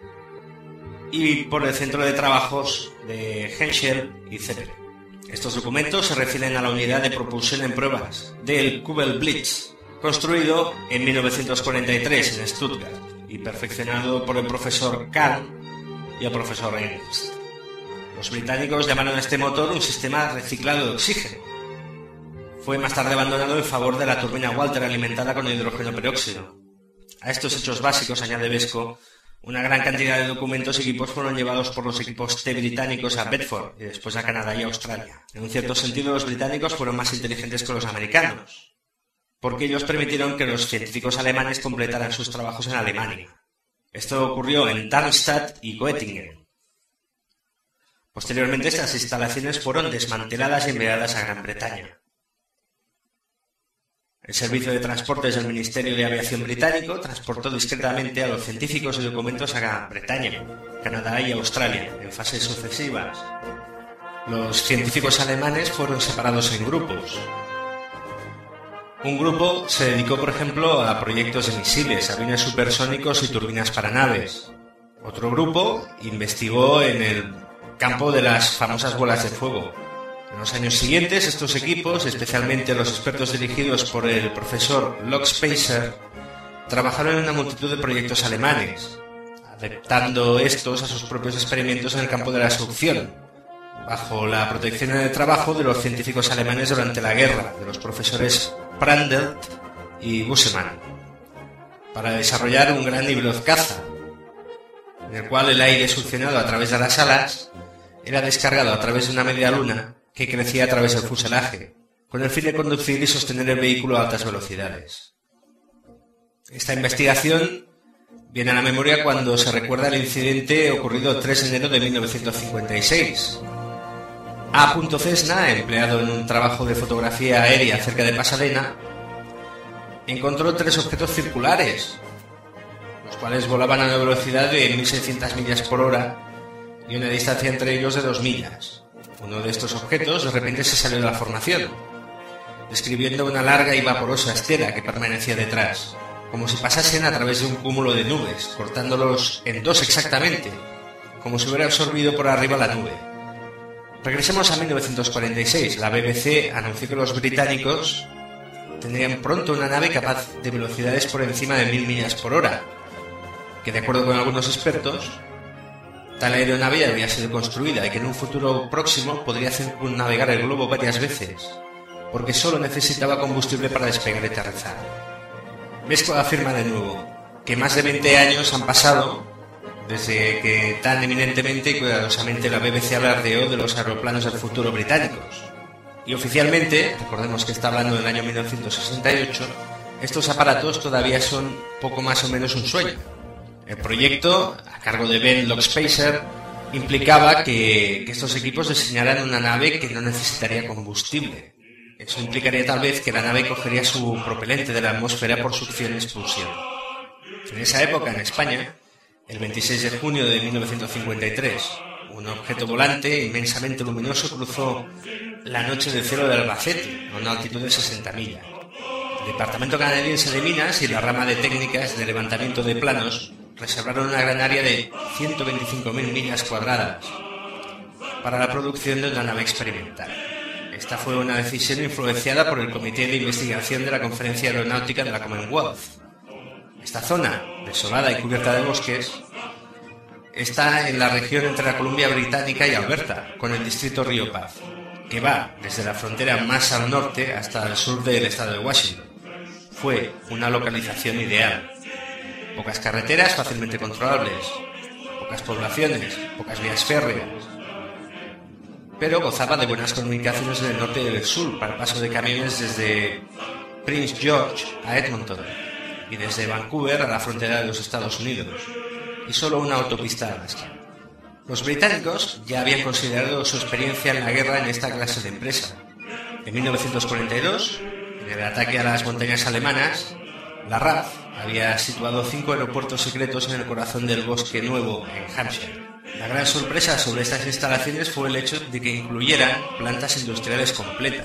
y por el centro de trabajos de Henschel y Zeppelin. Estos documentos se refieren a la unidad de propulsión en pruebas del Kugelblitz, construido en mil novecientos cuarenta y tres en Stuttgart y perfeccionado por el profesor Kahn y el profesor Ernst. Los británicos llamaron a este motor un sistema reciclado de oxígeno. Fue más tarde abandonado en favor de la turbina Walter alimentada con hidrógeno peróxido. A estos hechos básicos, añade Vesco, una gran cantidad de documentos y equipos fueron llevados por los equipos T británicos a Bedford y después a Canadá y Australia. En un cierto sentido, los británicos fueron más inteligentes que los americanos, porque ellos permitieron que los científicos alemanes completaran sus trabajos en Alemania. Esto ocurrió en Darmstadt y Göttingen. Posteriormente, estas instalaciones fueron desmanteladas y enviadas a Gran Bretaña. El Servicio de Transportes del Ministerio de Aviación británico transportó discretamente a los científicos y documentos a Gran Bretaña, Canadá y Australia, en fases sucesivas. Los científicos alemanes fueron separados en grupos. Un grupo se dedicó, por ejemplo, a proyectos de misiles, aviones supersónicos y turbinas para naves. Otro grupo investigó en el campo de las famosas bolas de fuego. En los años siguientes, estos equipos, especialmente los expertos dirigidos por el profesor Locke Spacer, trabajaron en una multitud de proyectos alemanes, adaptando estos a sus propios experimentos en el campo de la succión, bajo la protección en el trabajo de los científicos alemanes durante la guerra, de los profesores Prandtl y Busemann, para desarrollar un gran híbrido caza, en el cual el aire succionado a través de las alas era descargado a través de una media luna que crecía a través del fuselaje, con el fin de conducir y sostener el vehículo a altas velocidades. Esta investigación viene a la memoria cuando se recuerda el incidente ocurrido el tres de enero de mil novecientos cincuenta y seis. A. Cessna, empleado en un trabajo de fotografía aérea cerca de Pasadena, encontró tres objetos circulares, los cuales volaban a una velocidad de mil seiscientas millas por hora y una distancia entre ellos de dos millas. Uno de estos objetos de repente se salió de la formación, describiendo una larga y vaporosa estela que permanecía detrás. como si pasasen a través de un cúmulo de nubes, cortándolos en dos exactamente, como si hubiera absorbido por arriba la nube. Regresemos a mil novecientos cuarenta y seis. La B B C anunció que los británicos tendrían pronto una nave capaz de velocidades por encima de mil millas por hora, que de acuerdo con algunos expertos, tal aeronave ya había sido construida y que en un futuro próximo podría circunnavegar el globo varias veces, porque solo necesitaba combustible para despegar y aterrizar. Vesco afirma de nuevo que más de veinte años han pasado desde que tan eminentemente y cuidadosamente la B B C alardeó de los aeroplanos del futuro británicos. Y oficialmente, recordemos que está hablando del año mil novecientos sesenta y ocho, estos aparatos todavía son poco más o menos un sueño. El proyecto, a cargo de Ben Lockspacer, implicaba que, que estos equipos diseñaran una nave que no necesitaría combustible. Eso implicaría tal vez que la nave cogería su propelente de la atmósfera por succión y expulsión. En esa época, en España, el veintiséis de junio de mil novecientos cincuenta y tres, un objeto volante inmensamente luminoso cruzó la noche del cielo de Albacete, a una altitud de sesenta millas. El Departamento Canadiense de Minas y la rama de técnicas de levantamiento de planos reservaron una gran área de ciento veinticinco mil millas cuadradas para la producción de una nave experimental. Esta fue una decisión influenciada por el Comité de Investigación de la Conferencia Aeronáutica de la Commonwealth. Esta zona, desolada y cubierta de bosques, está en la región entre la Columbia Británica y Alberta, con el distrito Río Paz, que va desde la frontera más al norte hasta el sur del estado de Washington. Fue una localización ideal. Pocas carreteras fácilmente controlables, pocas poblaciones, pocas vías férreas, pero gozaba de buenas comunicaciones del norte y del sur para el paso de camiones desde Prince George a Edmonton y desde Vancouver a la frontera de los Estados Unidos, y solo una autopista a Alaska. Los británicos ya habían considerado su experiencia en la guerra en esta clase de empresa. En mil novecientos cuarenta y dos, en el ataque a las montañas alemanas, la R A F había situado cinco aeropuertos secretos en el corazón del Bosque Nuevo, en Hampshire. La gran sorpresa sobre estas instalaciones fue el hecho de que incluyeran plantas industriales completas,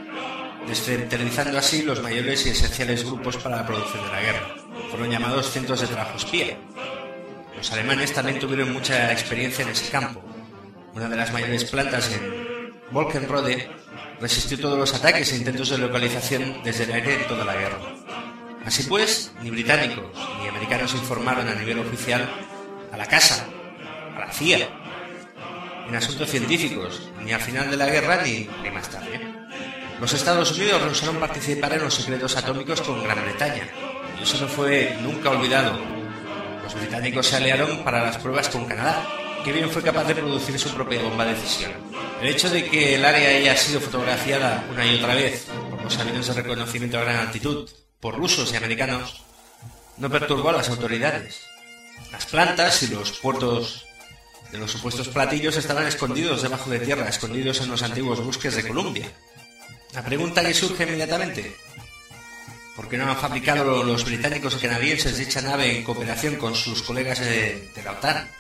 descentralizando así los mayores y esenciales grupos para la producción de la guerra. Fueron llamados centros de trabajo espía. Los alemanes también tuvieron mucha experiencia en ese campo. Una de las mayores plantas en Wolkenrode resistió todos los ataques e intentos de localización desde el aire en toda la guerra. Así pues, ni británicos ni americanos informaron a nivel oficial a la Casa, a la C I A, en asuntos científicos, ni al final de la guerra ni, ni más tarde. Los Estados Unidos rehusaron participar en los secretos atómicos con Gran Bretaña, y eso no fue nunca olvidado. Los británicos se aliaron para las pruebas con Canadá, que bien fue capaz de producir su propia bomba de fisión. El hecho de que el área haya sido fotografiada una y otra vez por los aviones de reconocimiento a gran altitud, por rusos y americanos, no perturbó a las autoridades. Las plantas y los puertos de los supuestos platillos estaban escondidos debajo de tierra, escondidos en los antiguos bosques de Columbia. La pregunta que surge inmediatamente: ¿por qué no han fabricado los británicos y canadienses dicha nave en cooperación con sus colegas de, de la OTAN?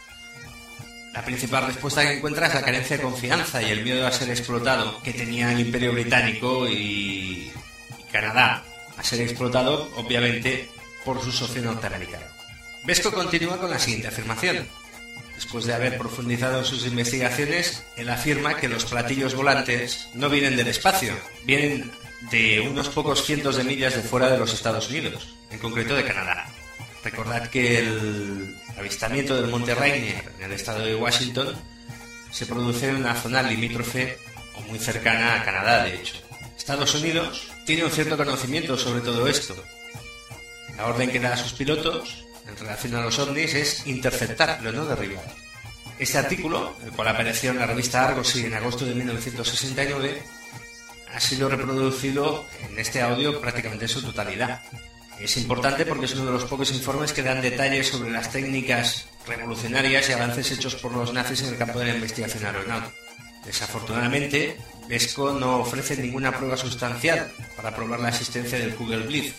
La principal respuesta que encuentra es la carencia de confianza y el miedo a ser explotado que tenía el Imperio Británico y, y Canadá, a ser explotado, obviamente, por su socio norteamericano. Vesco continúa con la siguiente afirmación. Después de haber profundizado en sus investigaciones, él afirma que los platillos volantes no vienen del espacio, vienen de unos pocos cientos de millas de fuera de los Estados Unidos, en concreto de Canadá. Recordad que el avistamiento del Monte Rainier en el estado de Washington se produce en una zona limítrofe o muy cercana a Canadá, de hecho. Estados Unidos tiene un cierto conocimiento sobre todo esto. La orden que da a sus pilotos en relación a los ovnis es interceptar, pero no derribar. Este artículo, el cual apareció en la revista Argosy en agosto de mil novecientos sesenta y nueve, ha sido reproducido en este audio prácticamente en su totalidad. Es importante porque es uno de los pocos informes que dan detalles sobre las técnicas revolucionarias y avances hechos por los nazis en el campo de la investigación aeronáutica. Desafortunadamente, Vesco no ofrece ninguna prueba sustancial para probar la existencia del Kugelblitz,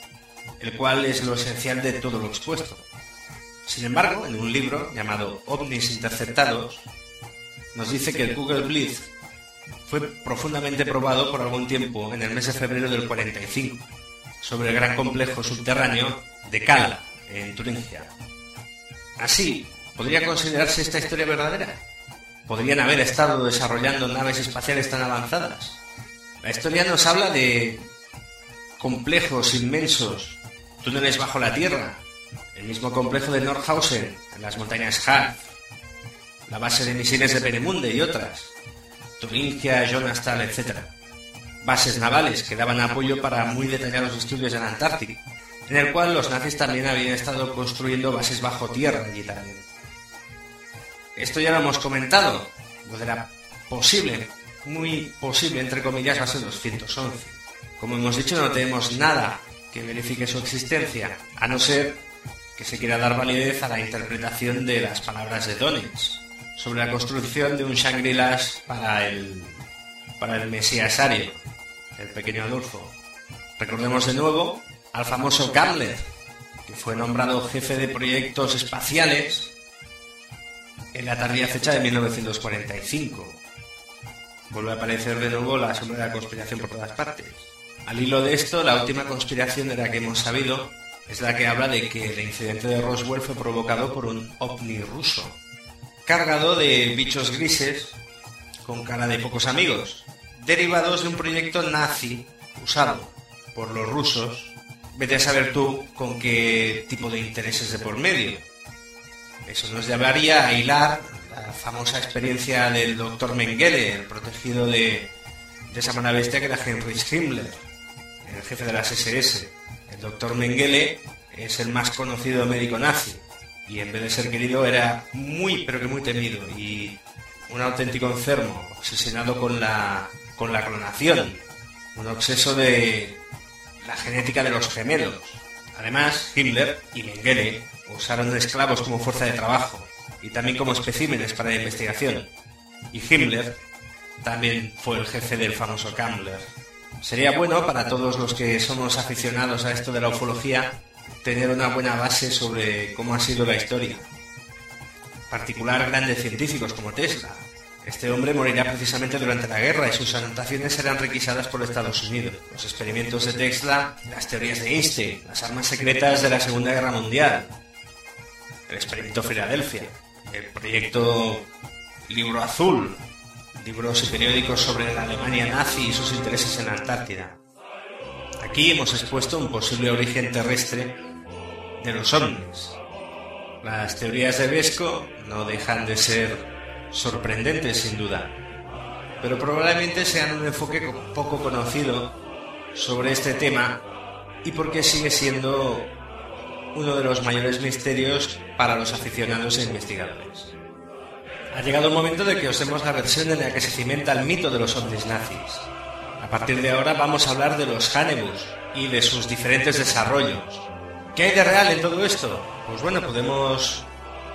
el cual es lo esencial de todo lo expuesto. Sin embargo, en un libro llamado OVNIs Interceptados, nos dice que el Kugelblitz fue profundamente probado por algún tiempo en el mes de febrero del cuarenta y cinco. sobre el gran complejo subterráneo de Cala, en Turingia. Así, ¿podría considerarse esta historia verdadera? ¿Podrían haber estado desarrollando naves espaciales tan avanzadas? La historia nos habla de complejos inmensos, túneles bajo la Tierra, el mismo complejo de Nordhausen, en las montañas Harz, la base de misiles de Peenemünde y otras, Turingia, Jonastal, etcétera. Bases navales que daban apoyo para muy detallados estudios en la Antártica, en el cual los nazis también habían estado construyendo bases bajo tierra allí también. Esto ya lo hemos comentado, lo de la posible, muy posible, entre comillas, base doscientos once. Como hemos dicho, no tenemos nada que verifique su existencia, a no ser que se quiera dar validez a la interpretación de las palabras de Dönitz sobre la construcción de un Shangri-La para el, para el Mesías Ario, el pequeño Adolfo. Recordemos de nuevo al famoso Kammler, que fue nombrado jefe de proyectos espaciales en la tardía fecha de mil novecientos cuarenta y cinco. Vuelve a aparecer de nuevo la sombra de la conspiración por todas partes. Al hilo de esto, la última conspiración de la que hemos sabido es la que habla de que el incidente de Roswell fue provocado por un ovni ruso, cargado de bichos grises con cara de pocos amigos, derivados de un proyecto nazi usado por los rusos. Vete a saber tú con qué tipo de intereses de por medio. Eso nos llevaría a hilar la famosa experiencia del doctor Mengele, el protegido de, de esa mala bestia que era Heinrich Himmler, el jefe de las ese ese. El doctor Mengele es el más conocido médico nazi y en vez de ser querido era muy pero que muy temido y un auténtico enfermo, obsesionado con la, con la clonación, un obseso de la genética de los gemelos. Además, Himmler y Mengele usaron esclavos como fuerza de trabajo y también como especímenes para la investigación. Y Himmler también fue el jefe del famoso Kammler. Sería bueno para todos los que somos aficionados a esto de la ufología tener una buena base sobre cómo ha sido la historia. En particular, grandes científicos como Tesla. Este hombre morirá precisamente durante la guerra y sus anotaciones serán requisadas por Estados Unidos. Los experimentos de Tesla, las teorías de Einstein, las armas secretas de la Segunda Guerra Mundial, el experimento Filadelfia, el proyecto Libro Azul, libros y periódicos sobre la Alemania nazi y sus intereses en la Antártida. Aquí hemos expuesto un posible origen terrestre de los ovnis. Las teorías de Vesco no dejan de ser sorprendentes sin duda, pero probablemente sean un enfoque poco conocido sobre este tema y porque sigue siendo uno de los mayores misterios para los aficionados e investigadores. Ha llegado el momento de que os demos la versión en la que se cimenta el mito de los ovnis nazis. A partir de ahora vamos a hablar de los Hannibus y de sus diferentes desarrollos. ¿Qué hay de real en todo esto? Pues bueno, podemos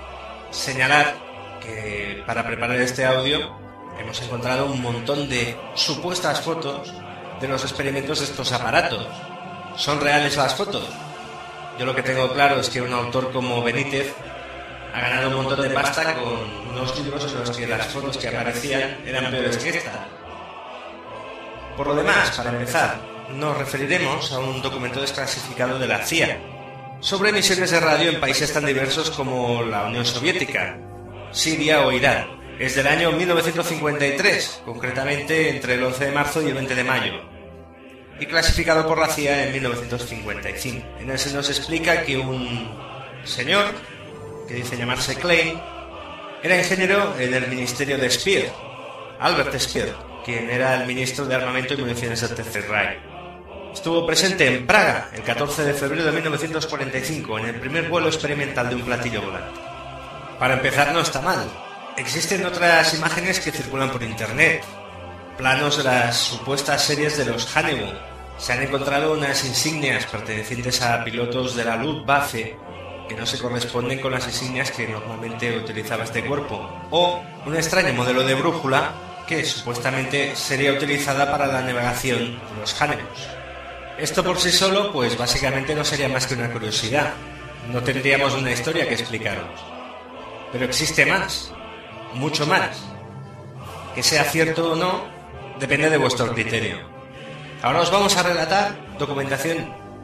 señalar que para preparar este audio hemos encontrado un montón de supuestas fotos de los experimentos de estos aparatos. ¿Son reales las fotos? Yo lo que tengo claro es que un autor como Benítez ha ganado un montón de pasta con unos libros en los que las fotos que aparecían eran peores que esta. Por lo demás, para empezar, nos referiremos a un documento desclasificado de la C I A sobre emisiones de radio en países tan diversos como la Unión Soviética, Siria o Irán. Es del año mil novecientos cincuenta y tres, concretamente entre el once de marzo y el veinte de mayo, y clasificado por la C I A en mil novecientos cincuenta y cinco. En él se nos explica que un señor, que dice llamarse Klein, era ingeniero en el ministerio de Speer, Albert Speer, quien era el ministro de Armamento y Municiones del Tercer Reich. Estuvo presente en Praga el catorce de febrero de mil novecientos cuarenta y cinco en el primer vuelo experimental de un platillo volante. Para empezar, no está mal. Existen otras imágenes que circulan por internet, planos de las supuestas series de los Hannibal. Se han encontrado unas insignias pertenecientes a pilotos de la Luftwaffe que no se corresponden con las insignias que normalmente utilizaba este cuerpo, o un extraño modelo de brújula que supuestamente sería utilizada para la navegación de los Hannibals. Esto por sí solo, pues básicamente no sería más que una curiosidad. No tendríamos una historia que explicaros. Pero existe más, mucho más. Que sea cierto o no, depende de vuestro criterio. Ahora os vamos a relatar documentación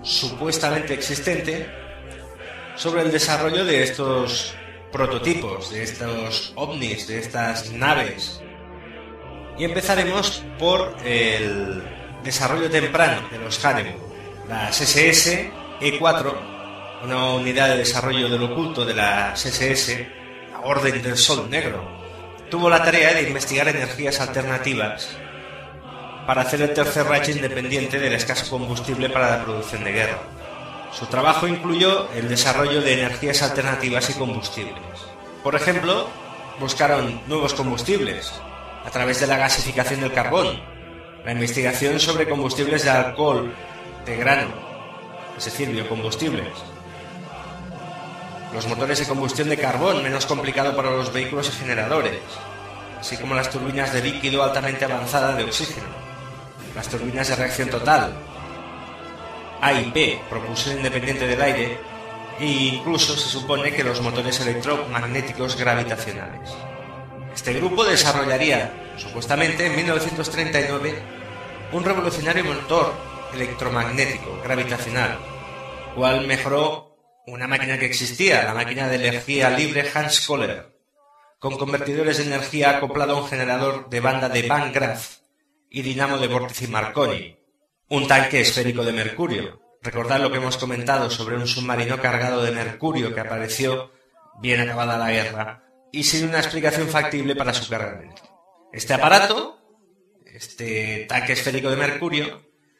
supuestamente existente sobre el desarrollo de estos prototipos, de estos ovnis, de estas naves. Y empezaremos por el desarrollo temprano de los Hanebu, las S S E cuatro, una unidad de desarrollo del oculto de las S S, la Orden del Sol Negro, tuvo la tarea de investigar energías alternativas para hacer el Tercer Reich independiente del escaso combustible para la producción de guerra. Su trabajo incluyó el desarrollo de energías alternativas y combustibles. Por ejemplo, buscaron nuevos combustibles a través de la gasificación del carbón, la investigación sobre combustibles de alcohol de grano, es decir, biocombustibles, los motores de combustión de carbón, menos complicado para los vehículos y generadores, así como las turbinas de líquido altamente avanzada de oxígeno, las turbinas de reacción total, A I P, propulsión independiente del aire, e incluso se supone que los motores electromagnéticos gravitacionales. Este grupo desarrollaría, supuestamente en mil novecientos treinta y nueve, un revolucionario motor electromagnético gravitacional, cual mejoró una máquina que existía, la máquina de energía libre Hans Kohler, con convertidores de energía acoplado a un generador de banda de Van Graff y dinamo de vórtice Marconi, un tanque esférico de mercurio. Recordad lo que hemos comentado sobre un submarino cargado de mercurio que apareció bien acabada la guerra y sin una explicación factible para su cargamento. Este aparato, este tanque esférico de mercurio,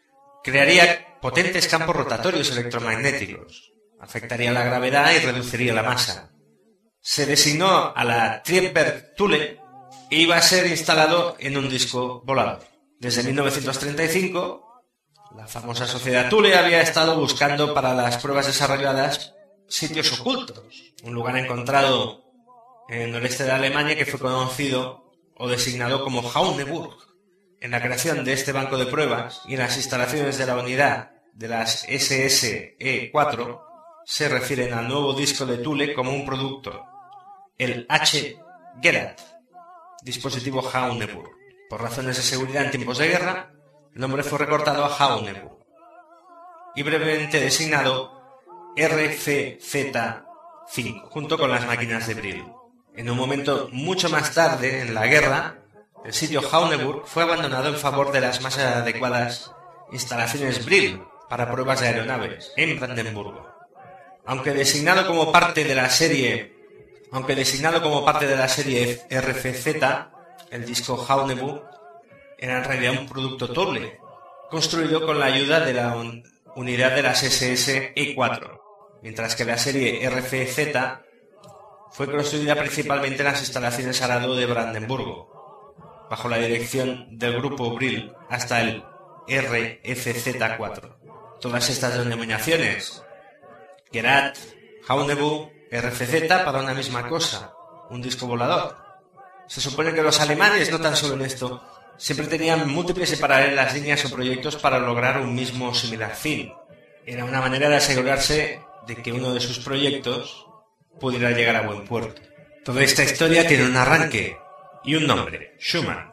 crearía potentes campos rotatorios electromagnéticos, afectaría la gravedad y reduciría la masa. Se designó a la Triebwerk Thule e iba a ser instalado en un disco volador. Desde mil novecientos treinta y cinco, la famosa Sociedad Thule había estado buscando para las pruebas desarrolladas sitios ocultos, un lugar encontrado en el noreste de Alemania que fue conocido o designado como Hauneburg. En la creación de este banco de pruebas y en las instalaciones de la unidad de las S S E cuatro se refieren al nuevo disco de Thule como un producto, el H. Gerät, dispositivo Hauneburg. Por razones de seguridad en tiempos de guerra, el nombre fue recortado a Hauneburg y brevemente designado R F Z cinco, junto con las máquinas de Brill. En un momento mucho más tarde, en la guerra, el sitio Hauneburg fue abandonado en favor de las más adecuadas instalaciones Brill para pruebas de aeronaves en Brandenburgo. Aunque designado como parte de la serie, aunque designado como parte de la serie R F Z, el disco Hauneburg era en realidad un producto Thule, construido con la ayuda de la un- unidad de las S S E cuatro, mientras que la serie R F Z fue construida principalmente en las instalaciones Arado de Brandenburgo, bajo la dirección del grupo Brill hasta el R F Z cuatro. Todas estas denominaciones, Gerät, Hauneburg, R F Z, para una misma cosa, un disco volador. Se supone que los alemanes, no tan solo en esto, siempre tenían múltiples y paralelas líneas o proyectos para lograr un mismo similar fin. Era una manera de asegurarse de que uno de sus proyectos pudiera llegar a buen puerto. Toda esta historia tiene un arranque y un nombre, Schumann.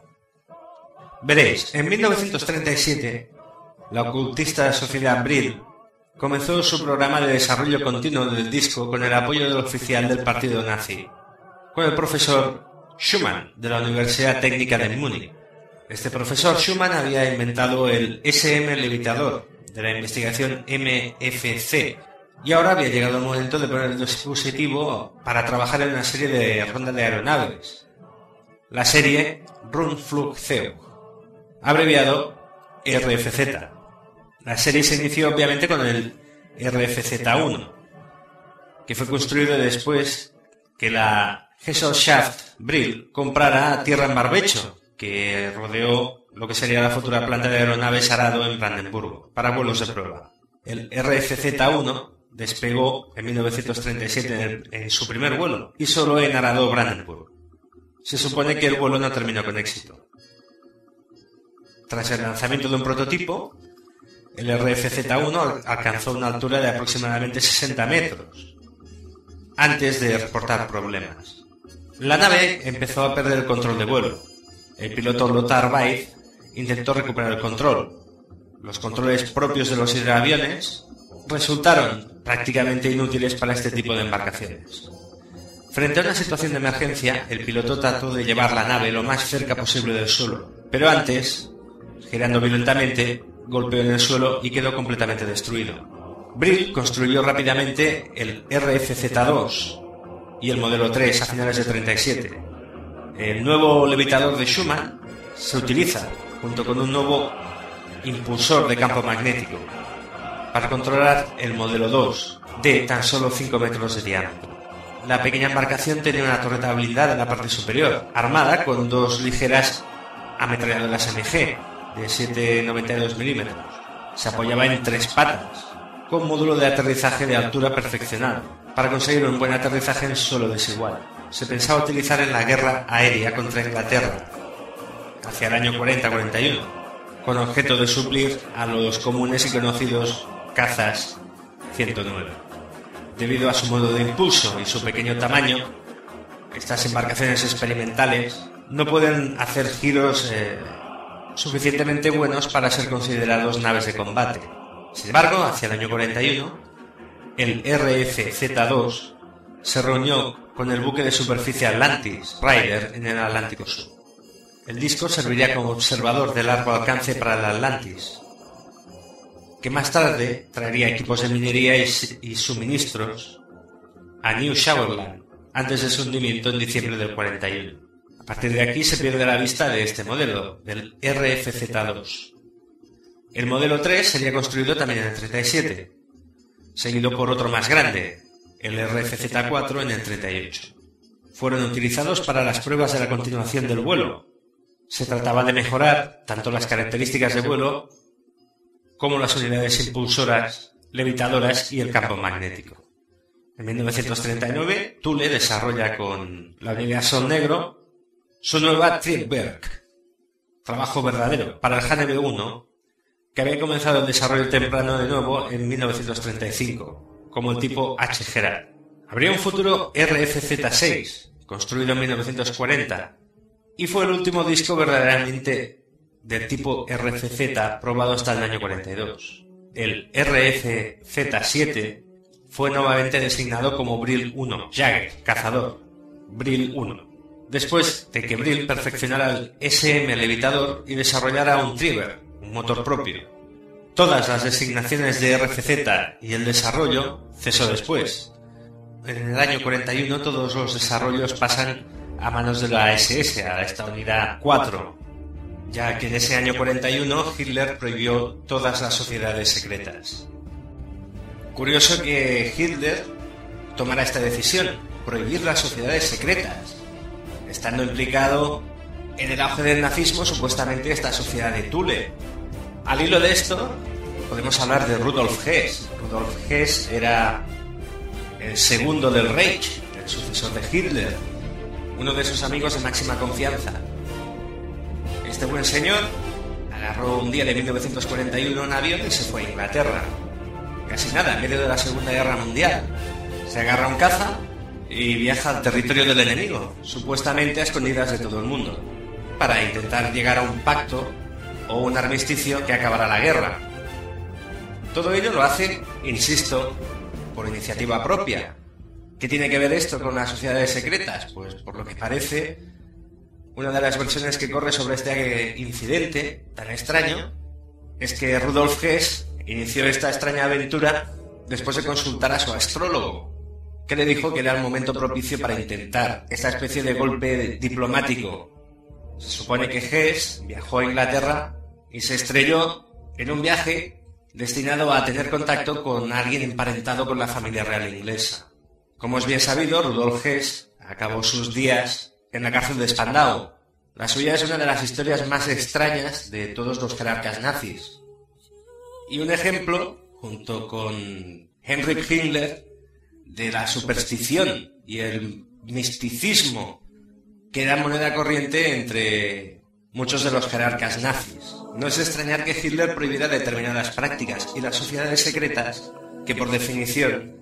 Veréis, en mil novecientos treinta y siete, la ocultista Sociedad Brill comenzó su programa de desarrollo continuo del disco con el apoyo del oficial del partido nazi, con el profesor Schumann de la Universidad Técnica de Múnich. Este profesor Schumann había inventado el S M levitador de la investigación M F C y ahora había llegado el momento de poner el dispositivo para trabajar en una serie de ronda de aeronaves, la serie Rundflugzeug, abreviado R F Z. La serie se inició obviamente con el R F Z uno, que fue construido después que la Gesellschaft Brill comprara tierra en barbecho, que rodeó lo que sería la futura planta de aeronaves Arado en Brandenburgo, para vuelos de prueba. El R F Z uno despegó en mil novecientos treinta y siete en, el, en su primer vuelo, y solo en Arado, Brandenburg. Se supone que el vuelo no terminó con éxito. Tras el lanzamiento de un prototipo, el R F Z uno alcanzó una altura de aproximadamente sesenta metros, antes de reportar problemas. La nave empezó a perder el control de vuelo. El piloto Lothar Weiss intentó recuperar el control. Los controles propios de los hidroaviones, resultaron prácticamente inútiles para este tipo de embarcaciones. Frente a una situación de emergencia, el piloto trató de llevar la nave lo más cerca posible del suelo, pero antes, girando violentamente, golpeó en el suelo y quedó completamente destruido. Brill construyó rápidamente el R F Z dos y el modelo tres a finales de treinta y siete. El nuevo levitador de Schumann se utiliza junto con un nuevo impulsor de campo magnético para controlar el modelo dos de tan solo cinco metros de diámetro. La pequeña embarcación tenía una torreta blindada en la parte superior, armada con dos ligeras ametralladoras M G de siete coma noventa y dos milímetros. Se apoyaba en tres patas, con módulo de aterrizaje de altura perfeccionado, para conseguir un buen aterrizaje en suelo desigual. Se pensaba utilizar en la guerra aérea contra Inglaterra, hacia el año cuarenta cuarenta y uno, con objeto de suplir a los comunes y conocidos cazas ciento nueve. Debido a su modo de impulso y su pequeño tamaño, estas embarcaciones experimentales no pueden hacer giros eh, suficientemente buenos para ser considerados naves de combate. Sin embargo, hacia el año cuarenta y uno, el R F Z dos se reunió con el buque de superficie Atlantis Raider en el Atlántico Sur. El disco serviría como observador de largo alcance para el Atlantis, que más tarde traería equipos de minería y, y suministros a New Showerland antes de su hundimiento en diciembre del cuarenta y uno. A partir de aquí se pierde la vista de este modelo, del R F Z dos. El modelo tres sería construido también en el treinta y siete, seguido por otro más grande, el R F Z cuatro en el treinta y ocho. Fueron utilizados para las pruebas de la continuación del vuelo. Se trataba de mejorar tanto las características de vuelo como las unidades impulsoras, levitadoras y el campo magnético. En mil novecientos treinta y nueve, Thule desarrolla con la unidad Sol Negro su nueva Triebwerk, trabajo verdadero, para el Hane B uno, que había comenzado el desarrollo temprano de nuevo en mil novecientos treinta y cinco, como el tipo H. Gerard. Habría un futuro R F Z seis, construido en mil novecientos cuarenta, y fue el último disco verdaderamente del tipo R F Z probado hasta el año cuarenta y dos. El R F Z siete fue nuevamente designado como Brill uno, Jagger, cazador, Brill uno, después de que Brill perfeccionara el S M levitador y desarrollara un Trieber, un motor propio. Todas las designaciones de R F Z y el desarrollo cesó después. En el año cuarenta y uno todos los desarrollos pasan a manos de la S S, a esta unidad cuatro, ya que en ese año cuarenta y uno Hitler prohibió todas las sociedades secretas. Curioso que Hitler tomara esta decisión, prohibir las sociedades secretas, estando implicado en el auge del nazismo supuestamente esta sociedad de Thule. Al hilo de esto, podemos hablar de Rudolf Hess. Rudolf Hess era el segundo del Reich, el sucesor de Hitler, uno de sus amigos de máxima confianza. Este buen señor agarró un día de mil novecientos cuarenta y uno un avión y se fue a Inglaterra. Casi nada, en medio de la Segunda Guerra Mundial. Se agarra un caza y viaja al territorio del enemigo, supuestamente a escondidas de todo el mundo, para intentar llegar a un pacto o un armisticio que acabará la guerra. Todo ello lo hace, insisto, por iniciativa propia. ¿Qué tiene que ver esto con las sociedades secretas? Pues por lo que parece, una de las versiones que corre sobre este incidente tan extraño es que Rudolf Hess inició esta extraña aventura después de consultar a su astrólogo, que le dijo que era el momento propicio para intentar esta especie de golpe diplomático. Se supone que Hess viajó a Inglaterra y se estrelló en un viaje destinado a tener contacto con alguien emparentado con la familia real inglesa. Como es bien sabido, Rudolf Hess acabó sus días en la cárcel de Spandau. La suya es una de las historias más extrañas de todos los jerarcas nazis. Y un ejemplo, junto con Heinrich Himmler, de la superstición y el misticismo que era moneda corriente entre muchos de los jerarcas nazis. No es extrañar que Hitler prohibiera determinadas prácticas y las sociedades secretas, que por definición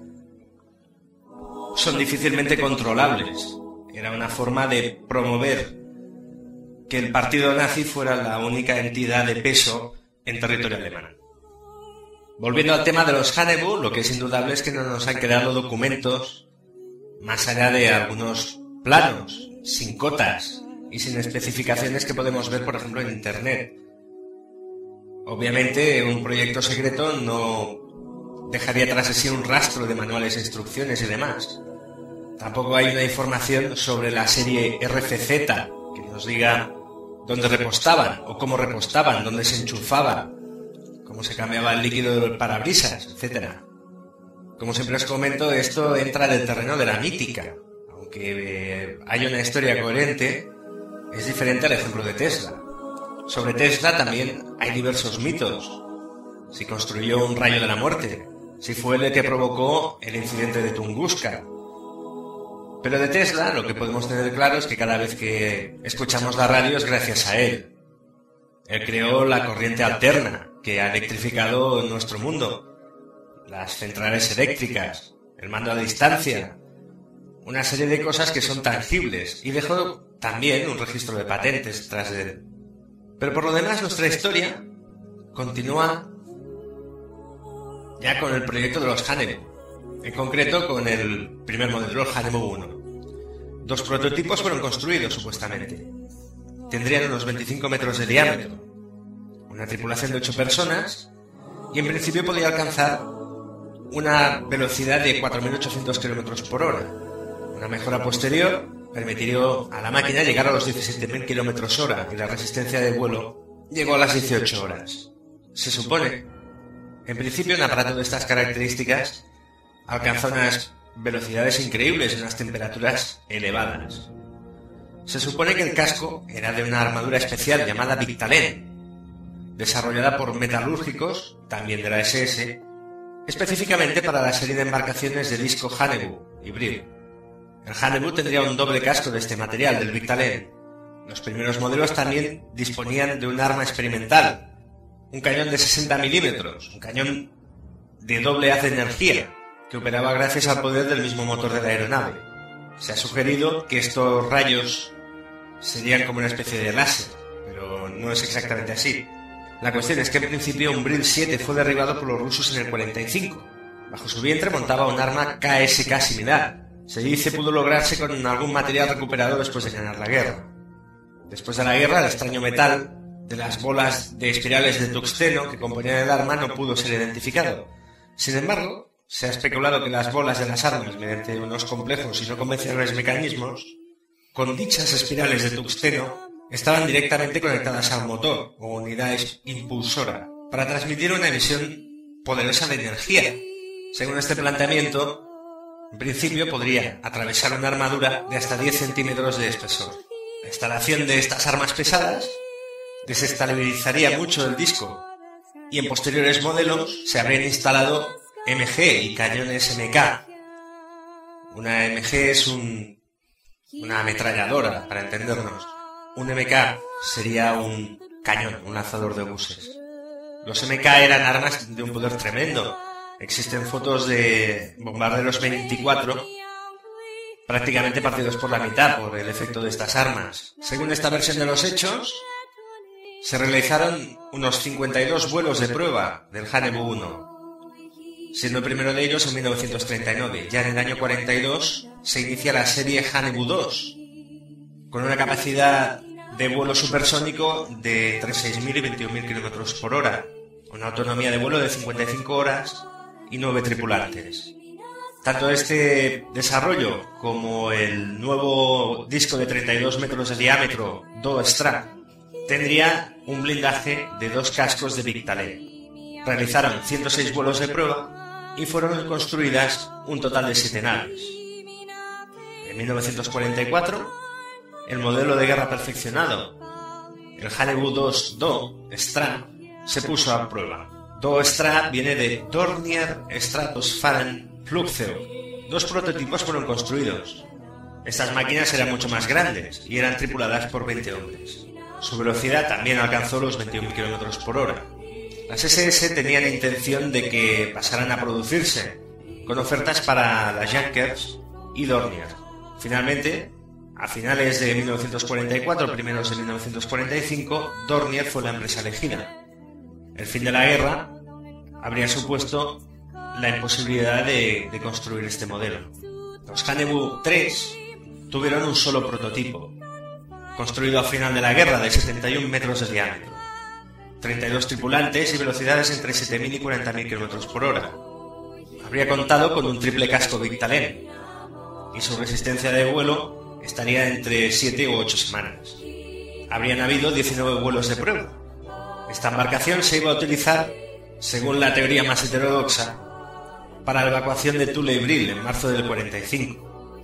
son difícilmente controlables. Era una forma de promover que el partido nazi fuera la única entidad de peso en territorio alemán. Volviendo al tema de los Hanebu, lo que es indudable es que no nos han quedado documentos más allá de algunos planos, sin cotas y sin especificaciones que podemos ver, por ejemplo, en Internet. Obviamente, un proyecto secreto no dejaría tras de sí un rastro de manuales de instrucciones y demás. Tampoco hay una información sobre la serie R C Z que nos diga dónde repostaban o cómo repostaban, dónde se enchufaban, cómo se cambiaba el líquido del parabrisas, etcétera. Como siempre os comento, esto entra en el terreno de la mítica. Aunque eh, hay una historia coherente, es diferente al ejemplo de Tesla. Sobre Tesla también hay diversos mitos. Si construyó un rayo de la muerte, si fue él el que provocó el incidente de Tunguska. Pero de Tesla lo que podemos tener claro es que cada vez que escuchamos la radio es gracias a él. Él creó la corriente alterna, que ha electrificado nuestro mundo. Las centrales eléctricas, el mando a distancia, una serie de cosas que son tangibles, y dejó también un registro de patentes tras de él. Pero por lo demás nuestra historia continúa ya con el proyecto de los Hanebu, en concreto con el primer modelo, el Hanebu uno. Dos prototipos fueron construidos supuestamente. Tendrían unos veinticinco metros de diámetro, una tripulación de ocho personas, y en principio podía alcanzar una velocidad de cuatro mil ochocientos kilómetros por hora. Una mejora posterior permitiría a la máquina llegar a los diecisiete mil kilómetros hora y la resistencia de vuelo llegó a las dieciocho horas. Se supone, en principio, un aparato de estas características alcanza unas velocidades increíbles y unas temperaturas elevadas. Se supone que el casco era de una armadura especial llamada Victalen, desarrollada por metalúrgicos, también de la S S, específicamente para la serie de embarcaciones de disco Hanebu y Brill. El Hanebu tendría un doble casco de este material, del Victalen. Los primeros modelos también disponían de un arma experimental, un cañón de sesenta milímetros, un cañón de doble haz de energía, que operaba gracias al poder del mismo motor de la aeronave. Se ha sugerido que estos rayos serían como una especie de láser, pero no es exactamente así. La cuestión es que en principio un Brill siete fue derribado por los rusos en el cuarenta y cinco. Bajo su vientre montaba un arma K S K similar. Se dice pudo lograrse con algún material recuperado después de ganar la guerra. Después de la guerra, el extraño metal de las bolas de espirales de tuxteno que componían el arma no pudo ser identificado. Sin embargo, se ha especulado que las bolas de las armas, mediante unos complejos y no convencionales mecanismos, con dichas espirales de tuxteno, estaban directamente conectadas al motor o unidad impulsora para transmitir una emisión poderosa de energía. Según este planteamiento, en principio podría atravesar una armadura de hasta diez centímetros de espesor. La instalación de estas armas pesadas desestabilizaría mucho el disco y en posteriores modelos se habrían instalado M G y cañones M K. Una M G es un, una ametralladora, para entendernos. Un M K sería un cañón, un lanzador de obuses. Los M K eran armas de un poder tremendo. Existen fotos de bombarderos veinticuatro prácticamente partidos por la mitad por el efecto de estas armas. Según esta versión de los hechos, se realizaron unos cincuenta y dos vuelos de prueba del Hanebu uno, siendo el primero de ellos en mil novecientos treinta y nueve. Ya en el año cuarenta y dos se inicia la serie Hanebu dos, con una capacidad de vuelo supersónico de entre seis mil y veintiún mil kilómetros por hora, una autonomía de vuelo de cincuenta y cinco horas y nueve tripulantes. Tanto este desarrollo como el nuevo disco de treinta y dos metros de diámetro Do Stra tendría un blindaje de dos cascos de Victalen. Realizaron ciento seis vuelos de prueba y fueron construidas un total de siete naves. En mil novecientos cuarenta y cuatro, el modelo de guerra perfeccionado, el Hanebu dos Do Stra, se puso a prueba. Do Stra viene de Dornier Stratosphären Flugzeug. Dos prototipos fueron construidos. Estas máquinas eran mucho más grandes y eran tripuladas por veinte hombres. Su velocidad también alcanzó los veintiún mil kilómetros por hora. Las S S tenían intención de que pasaran a producirse, con ofertas para las Junkers y Dornier. Finalmente, a finales de mil novecientos cuarenta y cuatro, primeros de mil novecientos cuarenta y cinco, Dornier fue la empresa elegida. El fin de la guerra habría supuesto la imposibilidad de, de construir este modelo. Los Hanebu tres tuvieron un solo prototipo, construido al final de la guerra, de setenta y un metros de diámetro, treinta y dos tripulantes y velocidades entre siete mil y cuarenta mil kilómetros por hora. Habría contado con un triple casco Victalen y su resistencia de vuelo estaría entre siete u ocho semanas. Habrían habido diecinueve vuelos de prueba. Esta embarcación se iba a utilizar, según la teoría más heterodoxa, para la evacuación de Tula y Brill en marzo del cuarenta y cinco.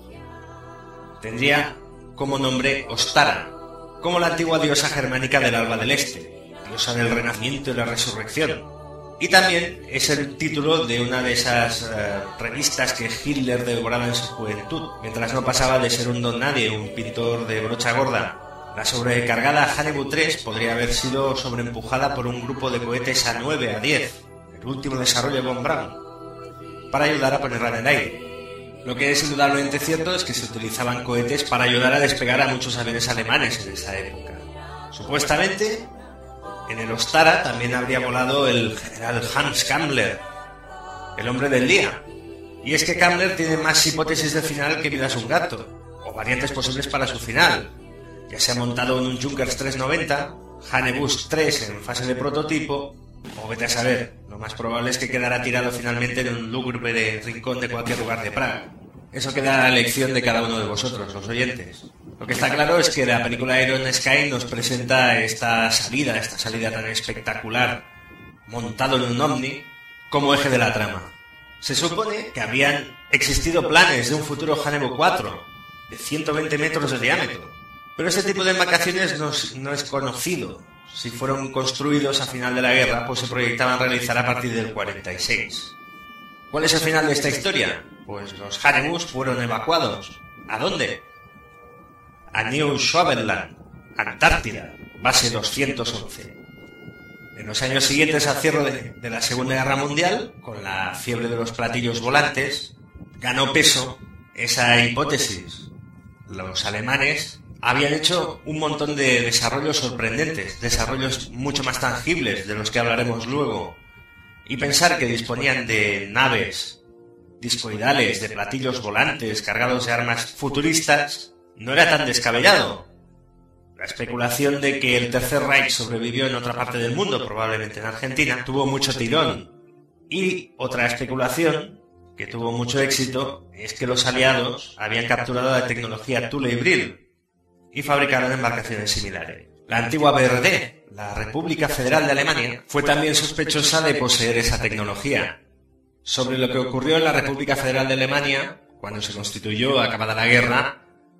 Tendría como nombre Ostara, como la antigua diosa germánica del Alba del Este, diosa del renacimiento y la resurrección. Y también es el título de una de esas uh, revistas que Hitler devoraba en su juventud, mientras no pasaba de ser un don nadie, un pintor de brocha gorda. La sobrecargada Hanebu tres podría haber sido sobreempujada por un grupo de cohetes A nueve, A diez, el último desarrollo de von Braun, para ayudar a ponerla en el aire. Lo que es indudablemente cierto es que se utilizaban cohetes para ayudar a despegar a muchos aviones alemanes en esa época. Supuestamente, en el Ostara también habría volado el general Hans Kammler, el hombre del día. Y es que Kammler tiene más hipótesis de final que vidas un gato, o variantes posibles para su final. Ya se ha montado en un Junkers trescientos noventa, Hanebus tres en fase de prototipo, o vete a saber, lo más probable es que quedará tirado finalmente en un lúgubre rincón de cualquier lugar de Praga. Eso queda a la elección de cada uno de vosotros, los oyentes. Lo que está claro es que la película Iron Sky nos presenta esta salida, esta salida tan espectacular, montado en un ovni, como eje de la trama. Se supone que habían existido planes de un futuro Hanebu cuatro, de ciento veinte metros de diámetro, pero este tipo de embarcaciones no es, no es conocido. Si fueron construidos a final de la guerra, pues se proyectaban realizar a partir del cuarenta y seis. ¿Cuál es el final de esta historia? Pues los Hanebus fueron evacuados. ¿A dónde? A New Schwabenland, Antártida, base doscientos once. En los años siguientes al cierre de, de la Segunda Guerra Mundial, con la fiebre de los platillos volantes, ganó peso esa hipótesis. Los alemanes habían hecho un montón de desarrollos sorprendentes, desarrollos mucho más tangibles de los que hablaremos luego. Y pensar que disponían de naves discoidales, de platillos volantes cargados de armas futuristas, no era tan descabellado. La especulación de que el Tercer Reich sobrevivió en otra parte del mundo, probablemente en Argentina, tuvo mucho tirón. Y otra especulación, que tuvo mucho éxito, es que los aliados habían capturado la tecnología Tula y Brill y fabricaron embarcaciones similares. La antigua B R D, la República Federal de Alemania, fue también sospechosa de poseer esa tecnología. Sobre lo que ocurrió en la República Federal de Alemania, cuando se constituyó acabada la guerra,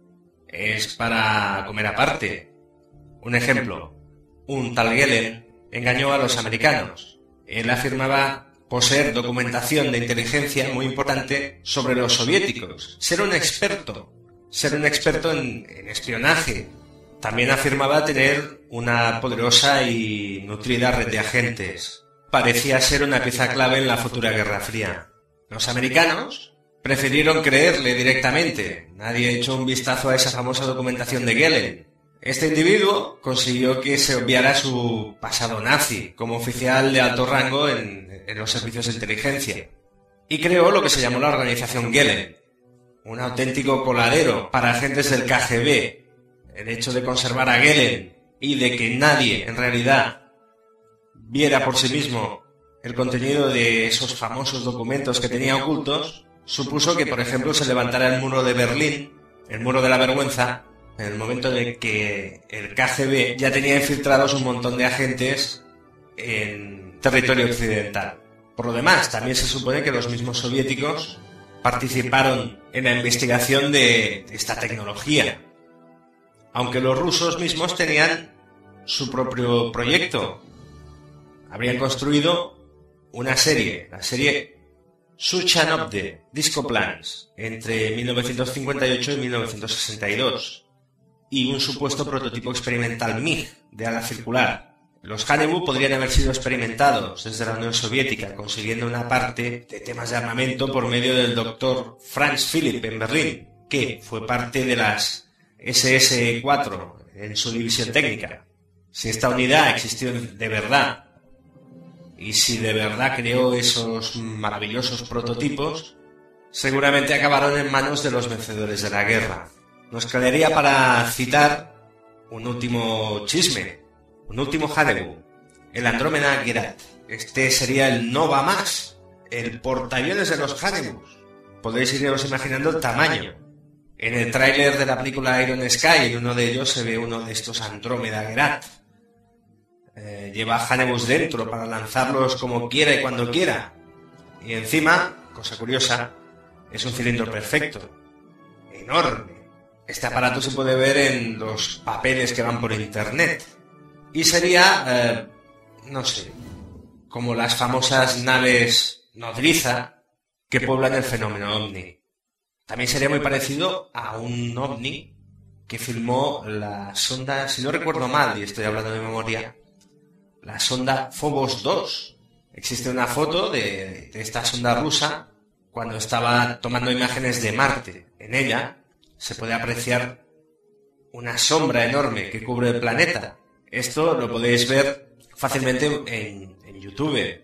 es para comer aparte. Un ejemplo, un tal Gehlen engañó a los americanos. Él afirmaba poseer documentación de inteligencia muy importante sobre los soviéticos, ser un experto, ser un experto en, en espionaje. También afirmaba tener una poderosa y nutrida red de agentes. Parecía ser una pieza clave en la futura Guerra Fría. Los americanos prefirieron creerle directamente. Nadie echó un vistazo a esa famosa documentación de Gehlen. Este individuo consiguió que se obviara su pasado nazi como oficial de alto rango en, en los servicios de inteligencia y creó lo que se llamó la organización Gehlen, un auténtico coladero para agentes del K G B. El hecho de conservar a Gehlen y de que nadie en realidad viera por sí mismo el contenido de esos famosos documentos que tenía ocultos supuso que, por ejemplo, se levantara el muro de Berlín, el muro de la vergüenza, en el momento en que el K G B ya tenía infiltrados un montón de agentes en territorio occidental. Por lo demás, también se supone que los mismos soviéticos participaron en la investigación de esta tecnología, aunque los rusos mismos tenían su propio proyecto. Habrían construido una serie, la serie Suchanobde Discoplans, entre mil novecientos cincuenta y ocho y mil novecientos sesenta y dos, y un supuesto prototipo experimental M I G de ala circular. Los Hanebu podrían haber sido experimentados desde la Unión Soviética, consiguiendo una parte de temas de armamento por medio del doctor Franz Philipp en Berlín, que fue parte de las S S cuatro en su división técnica. Si esta unidad existió de verdad y si de verdad creó esos maravillosos prototipos, seguramente acabaron en manos de los vencedores de la guerra. Nos quedaría para citar un último chisme, un último Hanebu, el Andrómeda Gerat. Este sería el Nova Más, el portaaviones de los Hanebus. Podéis iros imaginando el tamaño. En el tráiler de la película Iron Sky, en uno de ellos se ve uno de estos Andrómeda Gerat. Eh, lleva Hanebus dentro para lanzarlos como quiera y cuando quiera. Y encima, cosa curiosa, es un cilindro perfecto, enorme. Este aparato se puede ver en los papeles que van por internet. Y sería, eh, no sé, como las famosas naves nodriza que pueblan el fenómeno ovni. También sería muy parecido a un ovni que filmó la sonda, si no recuerdo mal, y estoy hablando de memoria, la sonda Phobos dos. Existe una foto de, de esta sonda rusa cuando estaba tomando imágenes de Marte. En ella se puede apreciar una sombra enorme que cubre el planeta. Esto lo podéis ver fácilmente en, en YouTube.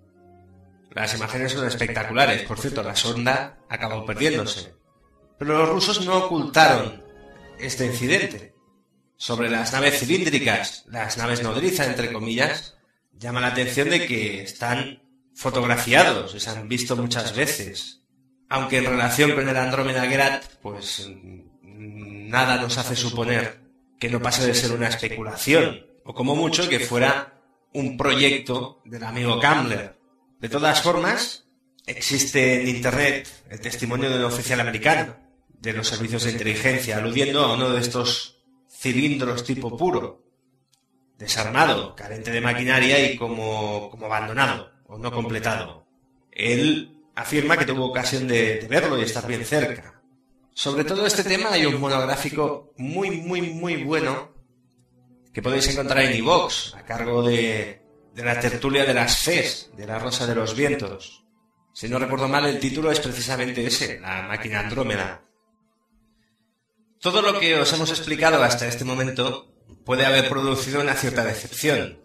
Las imágenes son espectaculares. Por cierto, la sonda acabó perdiéndose. Pero los rusos no ocultaron este incidente. Sobre las naves cilíndricas, las naves nodriza, entre comillas, llama la atención de que están fotografiados y se han visto muchas veces. Aunque en relación con el Andrómeda Gerat, pues nada nos hace suponer que no pase de ser una especulación, o como mucho que fuera un proyecto del amigo Kambler. De todas formas, existe en internet el testimonio de un oficial americano de los servicios de inteligencia, aludiendo a uno de estos cilindros tipo puro, desarmado, carente de maquinaria y como, como abandonado o no completado. Él afirma que tuvo ocasión de, de verlo y estar bien cerca. Sobre todo este tema hay un monográfico muy, muy, muy bueno que podéis encontrar en iVoox, a cargo de, de la tertulia de las Fes, de la Rosa de los Vientos. Si no recuerdo mal, el título es precisamente ese, la máquina Andrómeda. Todo lo que os hemos explicado hasta este momento puede haber producido una cierta decepción.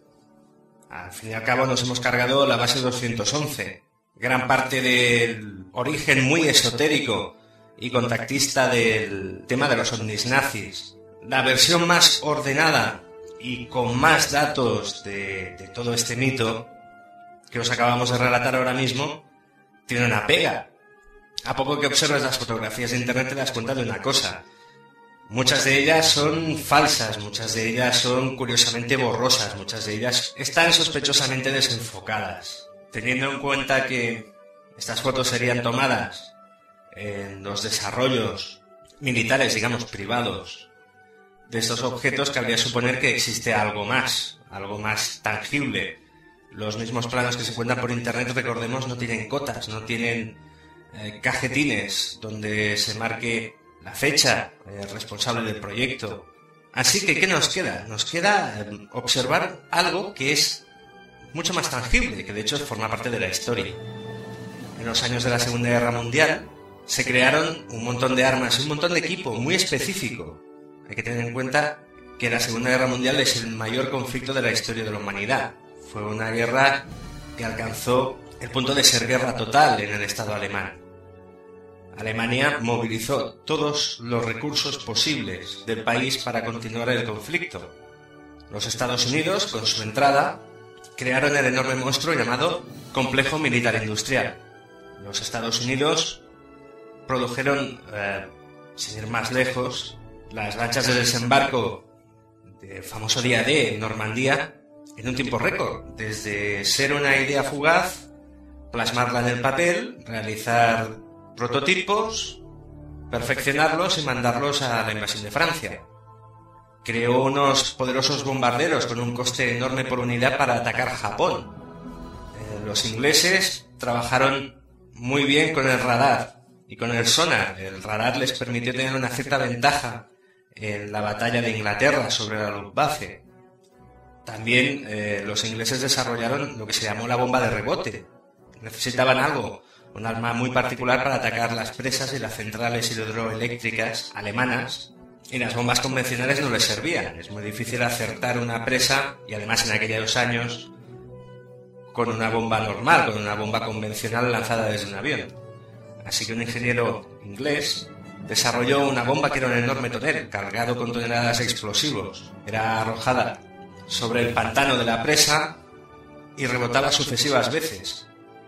Al fin y al cabo nos hemos cargado la base doscientos once. Gran parte del origen muy esotérico y contactista del tema de los ovnis nazis. La versión más ordenada y con más datos de, de todo este mito que os acabamos de relatar ahora mismo tiene una pega. A poco que observes las fotografías de internet te das cuenta de una cosa. Muchas de ellas son falsas, muchas de ellas son curiosamente borrosas, muchas de ellas están sospechosamente desenfocadas. Teniendo en cuenta que estas fotos serían tomadas en los desarrollos militares, digamos, privados de estos objetos, cabría suponer que existe algo más, algo más tangible. Los mismos planos que se encuentran por internet, recordemos, no tienen cotas, no tienen eh, cajetines donde se marque la fecha, el responsable del proyecto. Así que, ¿qué nos queda? Nos queda eh, observar algo que es mucho más tangible, que de hecho forma parte de la historia. En los años de la Segunda Guerra Mundial se crearon un montón de armas, un montón de equipo muy específico. Hay que tener en cuenta que la Segunda Guerra Mundial es el mayor conflicto de la historia de la humanidad. Fue una guerra que alcanzó el punto de ser guerra total en el Estado alemán. Alemania movilizó todos los recursos posibles del país para continuar el conflicto. Los Estados Unidos, con su entrada, crearon el enorme monstruo llamado Complejo Militar Industrial. Los Estados Unidos produjeron, eh, sin ir más lejos, las lanchas de desembarco del famoso día D en Normandía en un tiempo récord, desde ser una idea fugaz, plasmarla en el papel, realizar prototipos, perfeccionarlos y mandarlos a la invasión de Francia. Creó unos poderosos bombarderos con un coste enorme por unidad para atacar Japón. Eh, los ingleses trabajaron muy bien con el radar y con el sonar. El radar les permitió tener una cierta ventaja en la batalla de Inglaterra sobre la Luftwaffe. También eh, los ingleses desarrollaron lo que se llamó la bomba de rebote. Necesitaban algo, un arma muy particular para atacar las presas y las centrales hidroeléctricas alemanas, y las bombas convencionales no les servían. Es muy difícil acertar una presa, y además en aquellos años, con una bomba normal, con una bomba convencional lanzada desde un avión. Así que un ingeniero inglés desarrolló una bomba que era un enorme tonel, cargado con toneladas de explosivos. Era arrojada sobre el pantano de la presa y rebotaba sucesivas veces,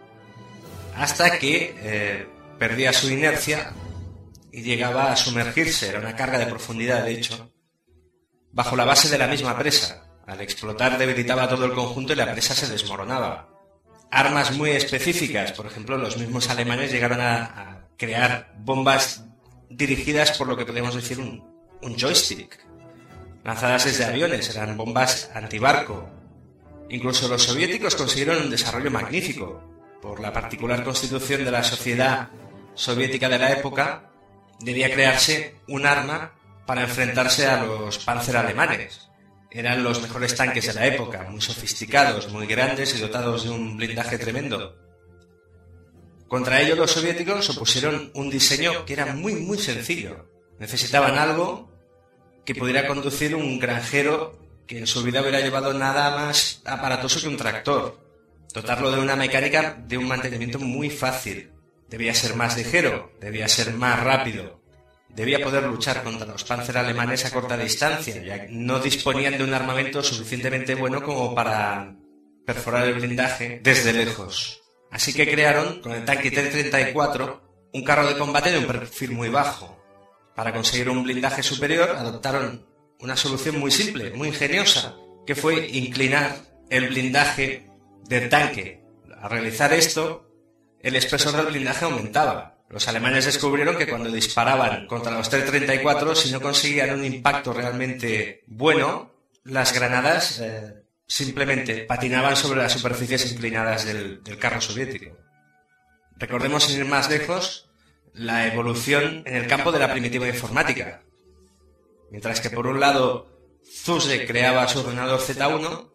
hasta que eh, perdía su inercia y llegaba a sumergirse. Era una carga de profundidad, de hecho, bajo la base de la misma presa. Al explotar debilitaba todo el conjunto y la presa se desmoronaba. Armas muy específicas, por ejemplo, los mismos alemanes llegaron a, a crear bombas dirigidas por lo que podemos decir un, un joystick, lanzadas desde aviones. Eran bombas antibarco. Incluso los soviéticos consiguieron un desarrollo magnífico. Por la particular constitución de la sociedad soviética de la época, debía crearse un arma para enfrentarse a los Panzer alemanes. Eran los mejores tanques de la época, muy sofisticados, muy grandes y dotados de un blindaje tremendo. Contra ello los soviéticos opusieron un diseño que era muy muy sencillo. Necesitaban algo que pudiera conducir un granjero que en su vida hubiera llevado nada más aparatoso que un tractor. Dotarlo de una mecánica de un mantenimiento muy fácil. Debía ser más ligero, debía ser más rápido. Debía poder luchar contra los Panzer alemanes a corta distancia, ya que no disponían de un armamento suficientemente bueno como para perforar el blindaje desde lejos. Así que crearon, con el tanque T treinta y cuatro, un carro de combate de un perfil muy bajo. Para conseguir un blindaje superior, adoptaron una solución muy simple, muy ingeniosa, que fue inclinar el blindaje del tanque. Al realizar esto, el espesor del blindaje aumentaba. Los alemanes descubrieron que cuando disparaban contra los T treinta y cuatro, si no conseguían un impacto realmente bueno, las granadas eh, simplemente patinaban sobre las superficies inclinadas del, del carro soviético. Recordemos, sin ir más lejos, la evolución en el campo de la primitiva informática. Mientras que por un lado Zuse creaba su ordenador Z uno,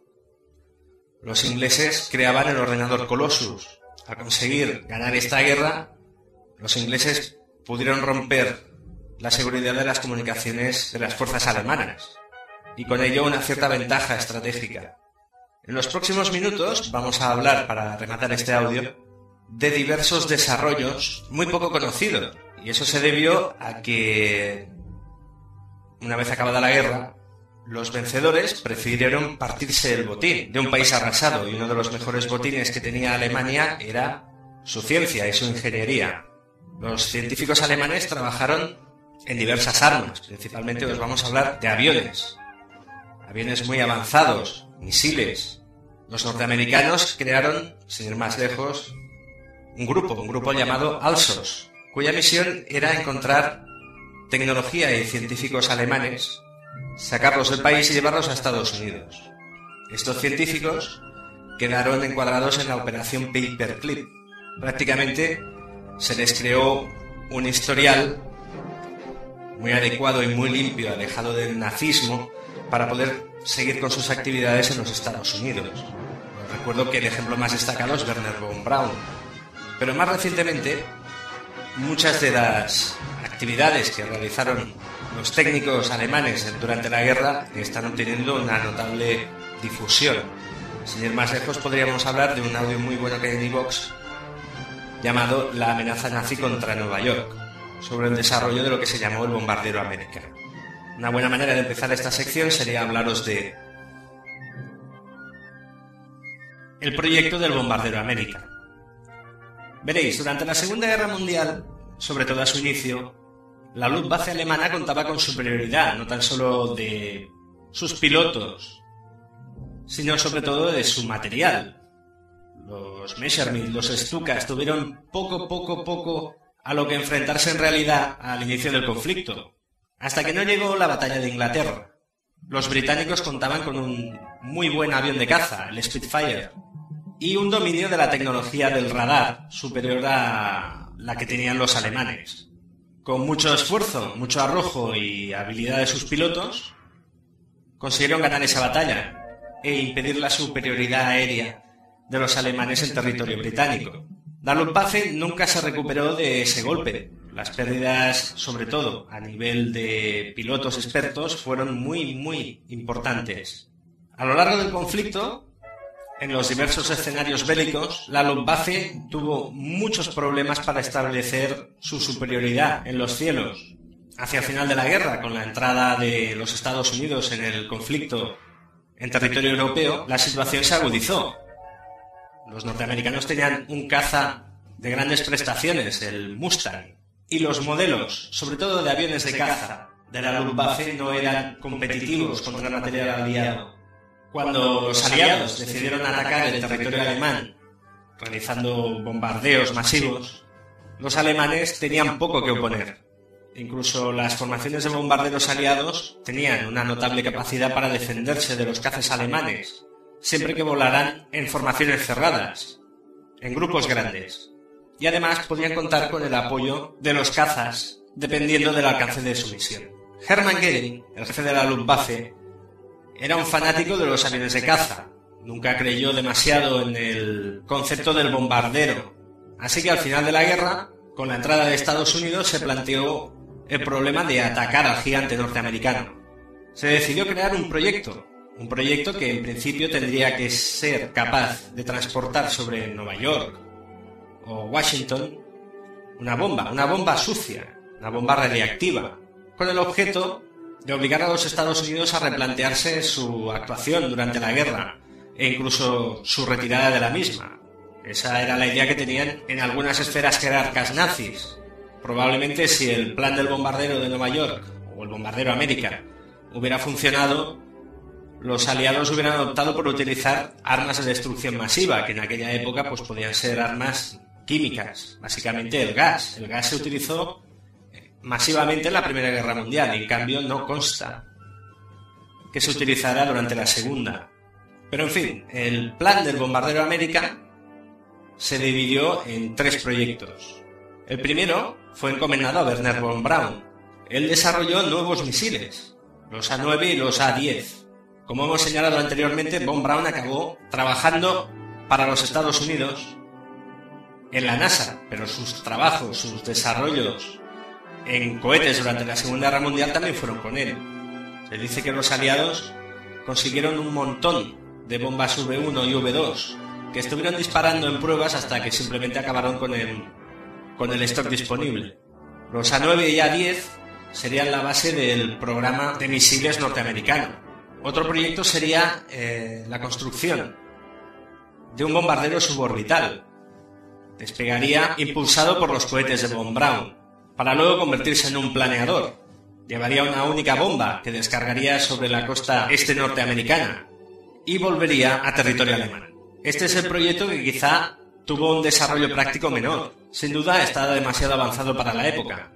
los ingleses creaban el ordenador Colossus. Al conseguir ganar esta guerra, los ingleses pudieron romper la seguridad de las comunicaciones de las fuerzas alemanas y con ello una cierta ventaja estratégica. En los próximos minutos vamos a hablar, para rematar este audio, de diversos desarrollos muy poco conocidos, y eso se debió a que, una vez acabada la guerra, los vencedores prefirieron partirse el botín de un país arrasado, y uno de los mejores botines que tenía Alemania era su ciencia y su ingeniería. Los científicos alemanes trabajaron en diversas armas, principalmente os vamos a hablar de aviones, aviones muy avanzados, misiles. Los norteamericanos crearon, sin ir más lejos, un grupo, un grupo llamado Alsos, cuya misión era encontrar tecnología y científicos alemanes, sacarlos del país y llevarlos a Estados Unidos. Estos científicos quedaron encuadrados en la operación Paperclip. Prácticamente se les creó un historial muy adecuado y muy limpio, alejado del nazismo, para poder seguir con sus actividades en los Estados Unidos. Recuerdo que el ejemplo más destacado es Wernher von Braun. Pero más recientemente, muchas de las actividades que realizaron los técnicos alemanes durante la guerra están obteniendo una notable difusión. Sin ir más lejos, podríamos hablar de un audio muy bueno que hay en iVoox llamado La amenaza nazi contra Nueva York, sobre el desarrollo de lo que se llamó el bombardero América. Una buena manera de empezar esta sección sería hablaros de el proyecto del bombardero América. Veréis, durante la Segunda Guerra Mundial, sobre todo a su inicio, la Luftwaffe alemana contaba con superioridad, no tan solo de sus pilotos, sino sobre todo de su material. Los Messerschmitt, los Stukas tuvieron poco, poco, poco a lo que enfrentarse en realidad al inicio del conflicto, hasta que no llegó la batalla de Inglaterra. Los británicos contaban con un muy buen avión de caza, el Spitfire, y un dominio de la tecnología del radar superior a la que tenían los alemanes. Con mucho esfuerzo, mucho arrojo y habilidad de sus pilotos, consiguieron ganar esa batalla e impedir la superioridad aérea de los alemanes en territorio británico. La Luftwaffe nunca se recuperó de ese golpe. Las pérdidas, sobre todo a nivel de pilotos expertos, fueron muy, muy importantes. A lo largo del conflicto, En los diversos escenarios bélicos, la Luftwaffe tuvo muchos problemas para establecer su superioridad en los cielos. Hacia el final de la guerra, con la entrada de los Estados Unidos en el conflicto en territorio europeo, la situación se agudizó. Los norteamericanos tenían un caza de grandes prestaciones, el Mustang, y los modelos, sobre todo de aviones de caza, de la Luftwaffe no eran competitivos contra el material aliado. Cuando los aliados decidieron atacar el territorio alemán, realizando bombardeos masivos, los alemanes tenían poco que oponer. Incluso las formaciones de bombarderos aliados tenían una notable capacidad para defenderse de los cazas alemanes, siempre que volaran en formaciones cerradas, en grupos grandes. Y además podían contar con el apoyo de los cazas, dependiendo del alcance de su misión. Hermann Göring, el jefe de la Luftwaffe, era un fanático de los aviones de caza. Nunca creyó demasiado en el concepto del bombardero. Así que al final de la guerra, con la entrada de Estados Unidos, se planteó el problema de atacar al gigante norteamericano. Se decidió crear un proyecto, un proyecto que en principio tendría que ser capaz de transportar sobre Nueva York o Washington una bomba, una bomba sucia, una bomba radiactiva, con el objeto de obligar a los Estados Unidos a replantearse su actuación durante la guerra e incluso su retirada de la misma. Esa era la idea que tenían en algunas esferas jerarcas nazis. Probablemente si el plan del bombardero de Nueva York o el bombardero América hubiera funcionado, los aliados hubieran optado por utilizar armas de destrucción masiva, que en aquella época pues podían ser armas químicas, básicamente el gas. El gas se utilizó masivamente en la Primera Guerra Mundial, y en cambio no consta que se utilizara durante la Segunda. Pero en fin, el plan del bombardero América se dividió en tres proyectos. El primero fue encomendado a Wernher von Braun. Él desarrolló nuevos misiles, los A nueve y los A diez. Como hemos señalado anteriormente, von Braun acabó trabajando para los Estados Unidos en la NASA, pero sus trabajos, sus desarrollos en cohetes durante la Segunda Guerra Mundial también fueron con él. Se dice que los aliados consiguieron un montón de bombas V uno y V dos que estuvieron disparando en pruebas hasta que simplemente acabaron con el, con el stock disponible. Los A nueve y A diez serían la base del programa de misiles norteamericano. Otro proyecto sería eh, la construcción de un bombardero suborbital. Despegaría impulsado por los cohetes de von Braun, para luego convertirse en un planeador. Llevaría una única bomba que descargaría sobre la costa este norteamericana y volvería a territorio alemán. Este es el proyecto que quizá tuvo un desarrollo práctico menor. Sin duda estaba demasiado avanzado para la época.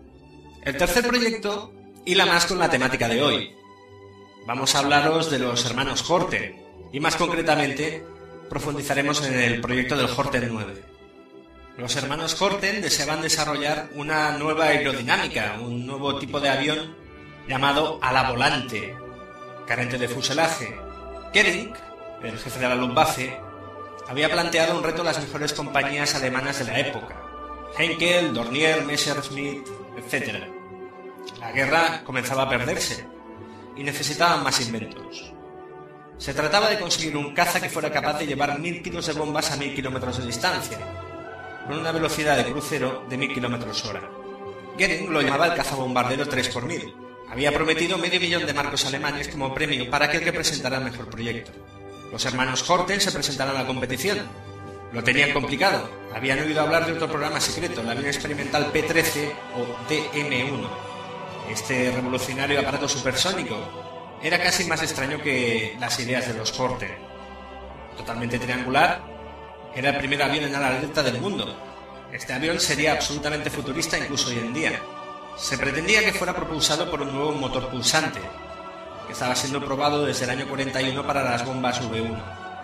El tercer proyecto hila más con la temática de hoy. Vamos a hablaros de los hermanos Horten, y más concretamente profundizaremos en el proyecto del Horten nueve. Los hermanos Horten deseaban desarrollar una nueva aerodinámica, un nuevo tipo de avión llamado ala volante, carente de fuselaje. Göring, el jefe de la Luftwaffe, había planteado un reto a las mejores compañías alemanas de la época: Henkel, Dornier, Messerschmitt, etcétera. La guerra comenzaba a perderse y necesitaban más inventos. Se trataba de conseguir un caza que fuera capaz de llevar mil kilos de bombas a mil kilómetros de distancia, con una velocidad de crucero de mil kilómetros hora. Göring lo llamaba el cazabombardero tres por mil. Había prometido medio millón de marcos alemanes como premio para aquel que presentara el mejor proyecto. Los hermanos Horten se presentaron a la competición. Lo tenían complicado. Habían oído hablar de otro programa secreto, el avión experimental P trece o D M uno. Este revolucionario aparato supersónico era casi más extraño que las ideas de los Horten. Totalmente triangular, era el primer avión en ala delta del mundo. Este avión sería absolutamente futurista incluso hoy en día. Se pretendía que fuera propulsado por un nuevo motor pulsante, que estaba siendo probado desde el año cuarenta y uno para las bombas V uno.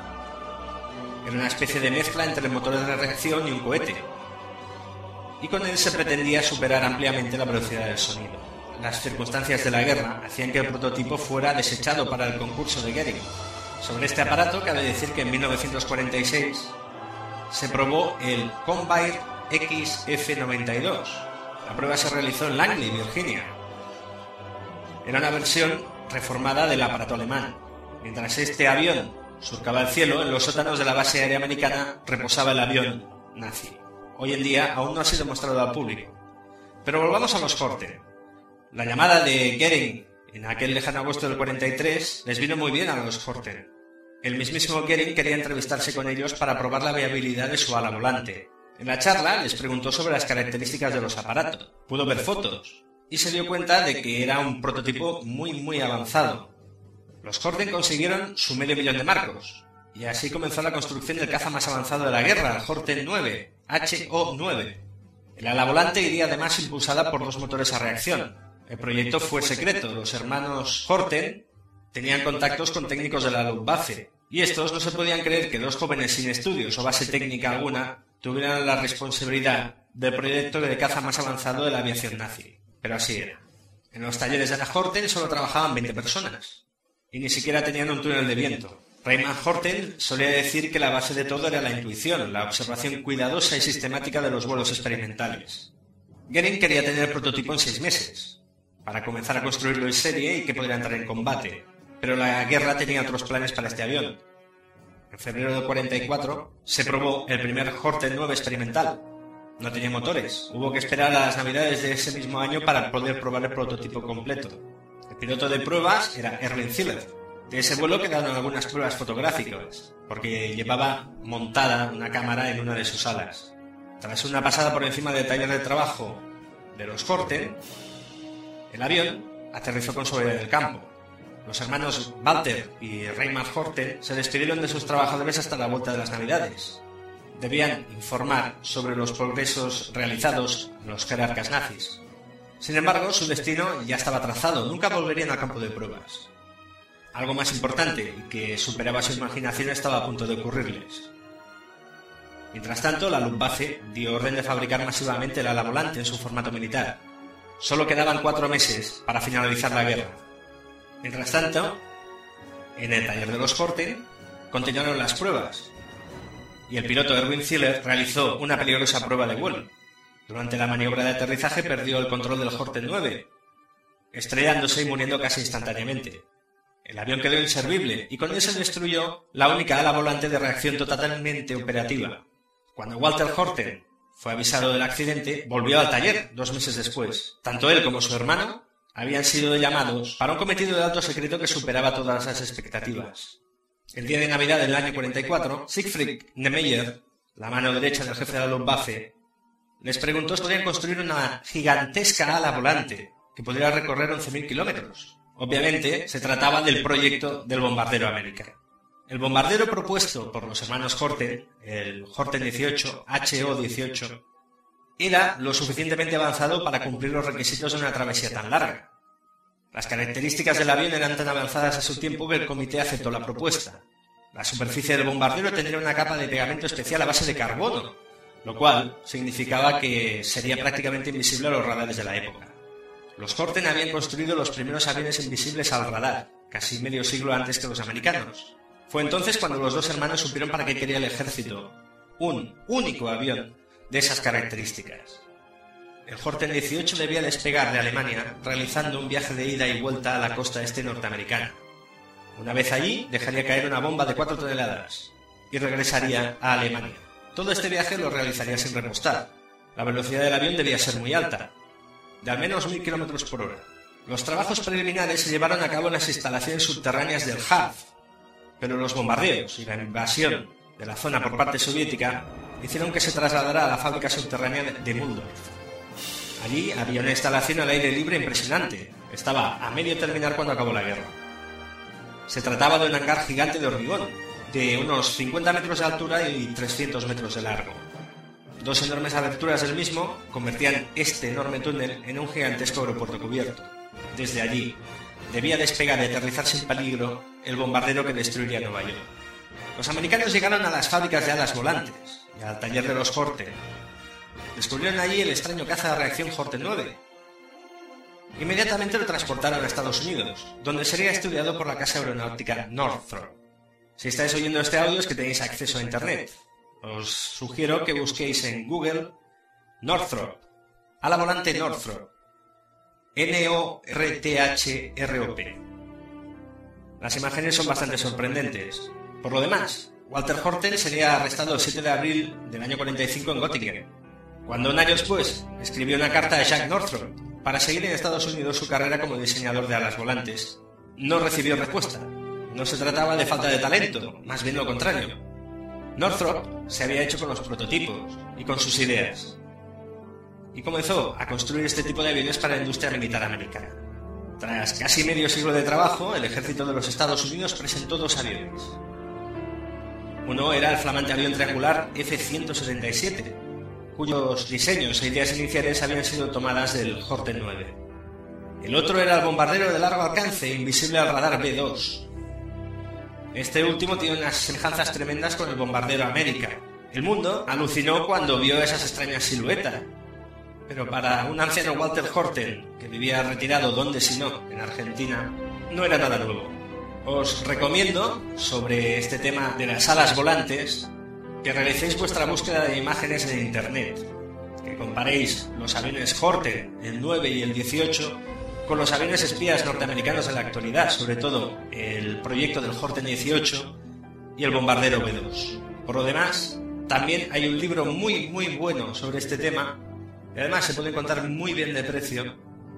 Era una especie de mezcla entre el motor de reacción y un cohete, y con él se pretendía superar ampliamente la velocidad del sonido. Las circunstancias de la guerra hacían que el prototipo fuera desechado para el concurso de Göring. Sobre este aparato cabe decir que en mil novecientos cuarenta y seis se probó el Convair X F noventa y dos. La prueba se realizó en Langley, Virginia. Era una versión reformada del aparato alemán. Mientras este avión surcaba el cielo, en los sótanos de la base aérea americana reposaba el avión nazi. Hoy en día aún no ha sido mostrado al público. Pero volvamos a los Horten. La llamada de Goering en aquel lejano agosto del cuarenta y tres les vino muy bien a los Horten. El mismísimo Goering quería entrevistarse con ellos para probar la viabilidad de su ala volante. En la charla les preguntó sobre las características de los aparatos. Pudo ver fotos y se dio cuenta de que era un prototipo muy muy avanzado. Los Horten consiguieron su medio millón de marcos y así comenzó la construcción del caza más avanzado de la guerra, el Horten nueve, H O nueve. El ala volante iría además impulsada por dos motores a reacción. El proyecto fue secreto. Los hermanos Horten tenían contactos con técnicos de la Luftwaffe, y estos no se podían creer que dos jóvenes sin estudios o base técnica alguna tuvieran la responsabilidad del proyecto de caza más avanzado de la aviación nazi. Pero así era. En los talleres de la Horten solo trabajaban veinte personas, y ni siquiera tenían un túnel de viento. Raymond Horten solía decir que la base de todo era la intuición, la observación cuidadosa y sistemática de los vuelos experimentales. Goering quería tener el prototipo en seis meses, para comenzar a construirlo en serie y que pudiera entrar en combate. Pero la guerra tenía otros planes para este avión. En febrero del cuarenta y cuatro se probó el primer Horten nueve experimental. No tenía motores. Hubo que esperar a las navidades de ese mismo año para poder probar el prototipo completo. El piloto de pruebas era Erwin Ziller. De ese vuelo quedaron algunas pruebas fotográficas, porque llevaba montada una cámara en una de sus alas. Tras una pasada por encima del taller de trabajo de los Horten, el avión aterrizó con suavidad en el campo. Los hermanos Walter y Raymond Horten se despidieron de sus trabajadores hasta la vuelta de las Navidades. Debían informar sobre los progresos realizados a los jerarcas nazis. Sin embargo, su destino ya estaba trazado, nunca volverían al campo de pruebas. Algo más importante y que superaba su imaginación estaba a punto de ocurrirles. Mientras tanto, la Luftwaffe dio orden de fabricar masivamente el ala volante en su formato militar. Solo quedaban cuatro meses para finalizar la guerra. Mientras tanto, en el taller de los Horten continuaron las pruebas y el piloto Erwin Ziller realizó una peligrosa prueba de vuelo. Durante la maniobra de aterrizaje perdió el control del Horten nueve, estrellándose y muriendo casi instantáneamente. El avión quedó inservible y con él se destruyó la única ala volante de reacción totalmente operativa. Cuando Walter Horten fue avisado del accidente, volvió al taller dos meses después. Tanto él como su hermano habían sido llamados para un cometido de alto secreto que superaba todas las expectativas. El día de Navidad del año cuarenta y cuatro, Siegfried Niemeyer, la mano derecha del jefe de la Luftwaffe, les preguntó si podían construir una gigantesca ala volante que podría recorrer once mil kilómetros. Obviamente, se trataba del proyecto del bombardero americano. El bombardero propuesto por los hermanos Horten, el Horten dieciocho, H O dieciocho, era lo suficientemente avanzado para cumplir los requisitos de una travesía tan larga. Las características del avión eran tan avanzadas a su tiempo que el comité aceptó la propuesta. La superficie del bombardero tendría una capa de pegamento especial a base de carbono, lo cual significaba que sería prácticamente invisible a los radares de la época. Los Horten habían construido los primeros aviones invisibles al radar, casi medio siglo antes que los americanos. Fue entonces cuando los dos hermanos supieron para qué quería el ejército un único avión de esas características. El Horten dieciocho debía despegar de Alemania realizando un viaje de ida y vuelta a la costa este norteamericana. Una vez allí, dejaría caer una bomba de cuatro toneladas y regresaría a Alemania. Todo este viaje lo realizaría sin repostar. La velocidad del avión debía ser muy alta, de al menos mil kilómetros por hora. Los trabajos preliminares se llevaron a cabo en las instalaciones subterráneas del H A F, pero los bombardeos y la invasión de la zona por parte soviética hicieron que se trasladara a la fábrica subterránea de Mühldorf. Allí había una instalación al aire libre impresionante. Estaba a medio terminar cuando acabó la guerra. Se trataba de un hangar gigante de hormigón, de unos cincuenta metros de altura y trescientos metros de largo. Dos enormes aberturas del mismo convertían este enorme túnel en un gigantesco aeropuerto cubierto. Desde allí debía despegar y aterrizar sin peligro el bombardero que destruiría Nueva York. Los americanos llegaron a las fábricas de alas volantes y al taller de los Horten. Descubrieron allí el extraño caza de reacción Horten nueve. Inmediatamente lo transportaron a Estados Unidos, donde sería estudiado por la casa aeronáutica Northrop. Si estáis oyendo este audio es que tenéis acceso a Internet. Os sugiero que busquéis en Google Northrop, ala volante Northrop, N O R T H R O P. Las imágenes son bastante sorprendentes. Por lo demás, Walter Horten sería arrestado el siete de abril del año cuarenta y cinco en Göttingen, cuando un año después escribió una carta a Jack Northrop para seguir en Estados Unidos su carrera como diseñador de alas volantes. No recibió respuesta. No se trataba de falta de talento, más bien lo contrario. Northrop se había hecho con los prototipos y con sus ideas, y comenzó a construir este tipo de aviones para la industria militar americana. Tras casi medio siglo de trabajo, el ejército de los Estados Unidos presentó dos aviones. Uno era el flamante avión triangular F ciento setenta y siete, cuyos diseños e ideas iniciales habían sido tomadas del Horten nueve. El otro era el bombardero de largo alcance, invisible al radar B dos. Este último tiene unas semejanzas tremendas con el bombardero América. El mundo alucinó cuando vio esas extrañas siluetas, pero para un anciano Walter Horten, que vivía retirado donde si no, en Argentina, no era nada nuevo. Os recomiendo, sobre este tema de las alas volantes, que realicéis vuestra búsqueda de imágenes en internet, que comparéis los aviones Horten, el nueve y el dieciocho, con los aviones espías norteamericanos de la actualidad, sobre todo el proyecto del Horten dieciocho y el bombardero B dos. Por lo demás, también hay un libro muy muy bueno sobre este tema, y además se puede encontrar muy bien de precio,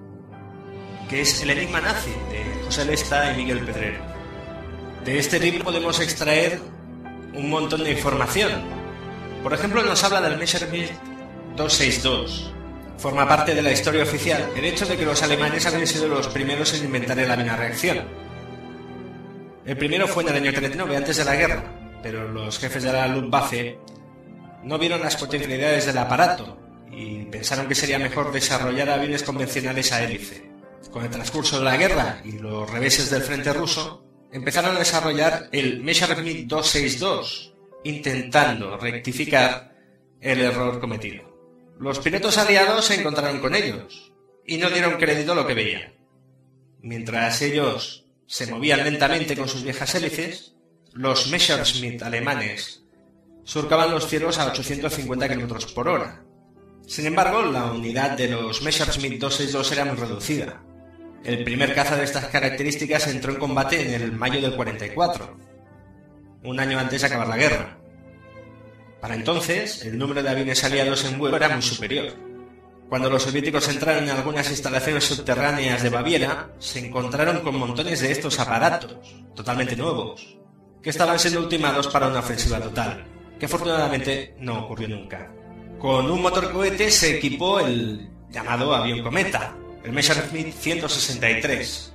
que es El enigma nazi, de José Lesta y Miguel Pedrero. De este libro podemos extraer un montón de información. Por ejemplo, nos habla del Messerschmitt doscientos sesenta y dos. Forma parte de la historia oficial el hecho de que los alemanes habían sido los primeros en inventar el avión a reacción. El primero fue en el año treinta y nueve, antes de la guerra, pero los jefes de la Luftwaffe no vieron las potencialidades del aparato y pensaron que sería mejor desarrollar aviones convencionales a hélice. Con el transcurso de la guerra y los reveses del frente ruso, empezaron a desarrollar el Messerschmitt doscientos sesenta y dos, intentando rectificar el error cometido. Los pilotos aliados se encontraron con ellos y no dieron crédito a lo que veían. Mientras ellos se movían lentamente con sus viejas hélices, los Messerschmitt alemanes surcaban los cielos a ochocientos cincuenta kilómetros por hora. Sin embargo, la unidad de los Messerschmitt doscientos sesenta y dos era muy reducida. El primer caza de estas características entró en combate en el mayo del cuarenta y cuatro, un año antes de acabar la guerra. Para entonces, el número de aviones aliados en vuelo era muy superior. Cuando los soviéticos entraron en algunas instalaciones subterráneas de Baviera, se encontraron con montones de estos aparatos, totalmente nuevos, que estaban siendo ultimados para una ofensiva total, que afortunadamente no ocurrió nunca. Con un motor cohete se equipó el llamado avión cometa, el Messerschmitt ciento sesenta y tres,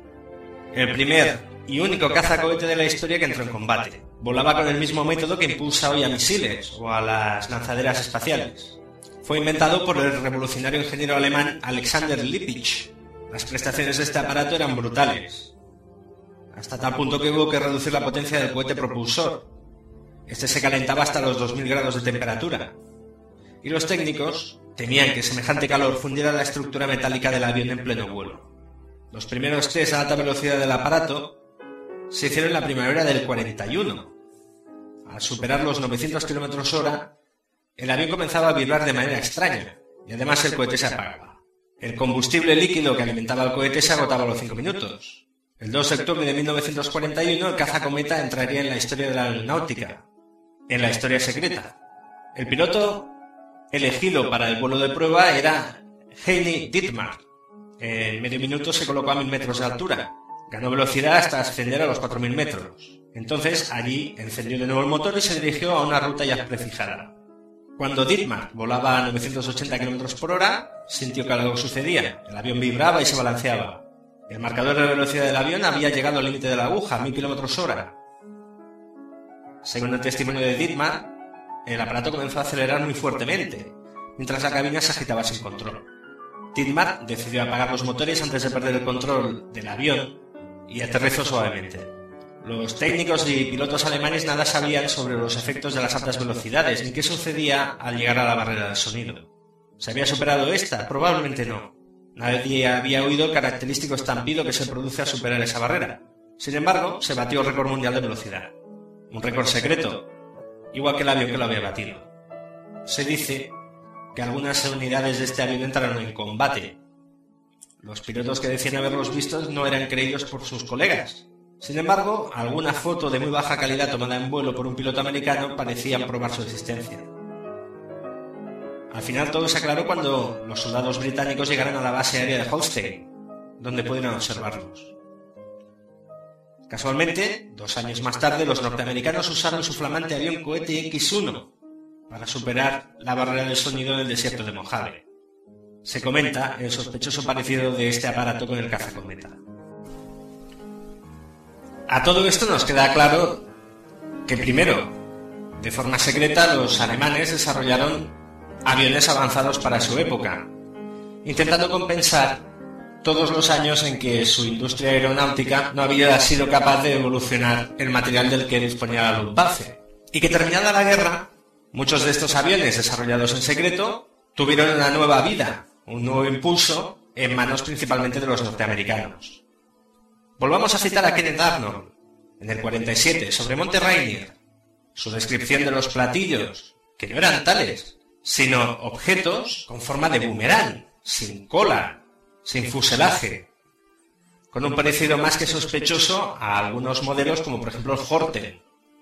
el primer y único cazacohete de la historia que entró en combate. Volaba con el mismo método que impulsa hoy a misiles o a las lanzaderas espaciales. Fue inventado por el revolucionario ingeniero alemán Alexander Lippisch. Las prestaciones de este aparato eran brutales, hasta tal punto que hubo que reducir la potencia del cohete propulsor. Este se calentaba hasta los dos mil grados de temperatura, y los técnicos temían que semejante calor fundiera la estructura metálica del avión en pleno vuelo. Los primeros test a alta velocidad del aparato se hicieron en la primavera del cuarenta y uno. Al superar los novecientos kilómetros hora, el avión comenzaba a vibrar de manera extraña, y además el cohete se apagaba. El combustible líquido que alimentaba el cohete se agotaba a los cinco minutos. El dos de octubre de mil novecientos cuarenta y uno, el cazacometa entraría en la historia de la aeronáutica, en la historia secreta. El piloto elegido para el vuelo de prueba era Heini Dittmar. En medio minuto se colocó a mil metros de altura. Ganó velocidad hasta ascender a los cuatro mil metros. Entonces allí encendió de nuevo el motor y se dirigió a una ruta ya prefijada. Cuando Dittmar volaba a novecientos ochenta kilómetros por hora, sintió que algo sucedía. El avión vibraba y se balanceaba. El marcador de velocidad del avión había llegado al límite de la aguja, a mil kilómetros hora. Según el testimonio de Dittmar, el aparato comenzó a acelerar muy fuertemente, mientras la cabina se agitaba sin control. Dittmar decidió apagar los motores antes de perder el control del avión y aterrizó suavemente. Los técnicos y pilotos alemanes nada sabían sobre los efectos de las altas velocidades ni qué sucedía al llegar a la barrera del sonido. ¿Se había superado esta? Probablemente no. Nadie había oído el característico estampido que se produce al superar esa barrera. Sin embargo, se batió el récord mundial de velocidad. Un récord secreto, igual que el avión que lo había batido. Se dice que algunas unidades de este avión entraron en combate. Los pilotos que decían haberlos visto no eran creídos por sus colegas, Sin embargo, alguna foto de muy baja calidad tomada en vuelo por un piloto americano parecían probar su existencia. Al final todo se aclaró cuando los soldados británicos llegaron a la base aérea de Holstein, donde pudieron observarlos. Casualmente, dos años más tarde, los norteamericanos usaron su flamante avión cohete equis uno para superar la barrera del sonido en el desierto de Mojave. Se comenta el sospechoso parecido de este aparato con el cazacometa. A todo esto nos queda claro que primero, de forma secreta, los alemanes desarrollaron aviones avanzados para su época, intentando compensar todos los años en que su industria aeronáutica no había sido capaz de evolucionar el material del que disponía la Luftwaffe, y que terminada la guerra, muchos de estos aviones desarrollados en secreto tuvieron una nueva vida, un nuevo impulso en manos principalmente de los norteamericanos. Volvamos a citar a Kenneth Arnold, en el cuarenta y siete, sobre Monte Rainier, su descripción de los platillos, que no eran tales, sino objetos con forma de boomerang, sin cola, sin fuselaje, con un parecido más que sospechoso a algunos modelos como por ejemplo el Horten,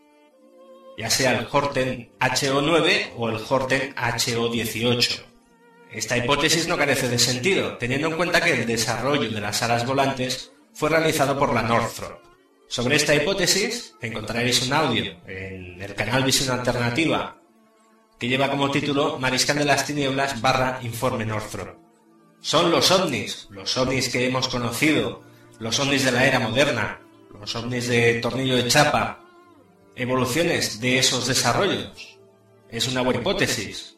ya sea el Horten H O nueve o el Horten H O dieciocho. Esta hipótesis no carece de sentido, teniendo en cuenta que el desarrollo de las alas volantes fue realizado por la Northrop. Sobre esta hipótesis encontraréis un audio en el canal Visión Alternativa que lleva como título Mariscal de las Tinieblas barra Informe Northrop. Son los ovnis, los ovnis que hemos conocido, los ovnis de la era moderna, los ovnis de tornillo de chapa, evoluciones de esos desarrollos. Es una buena hipótesis.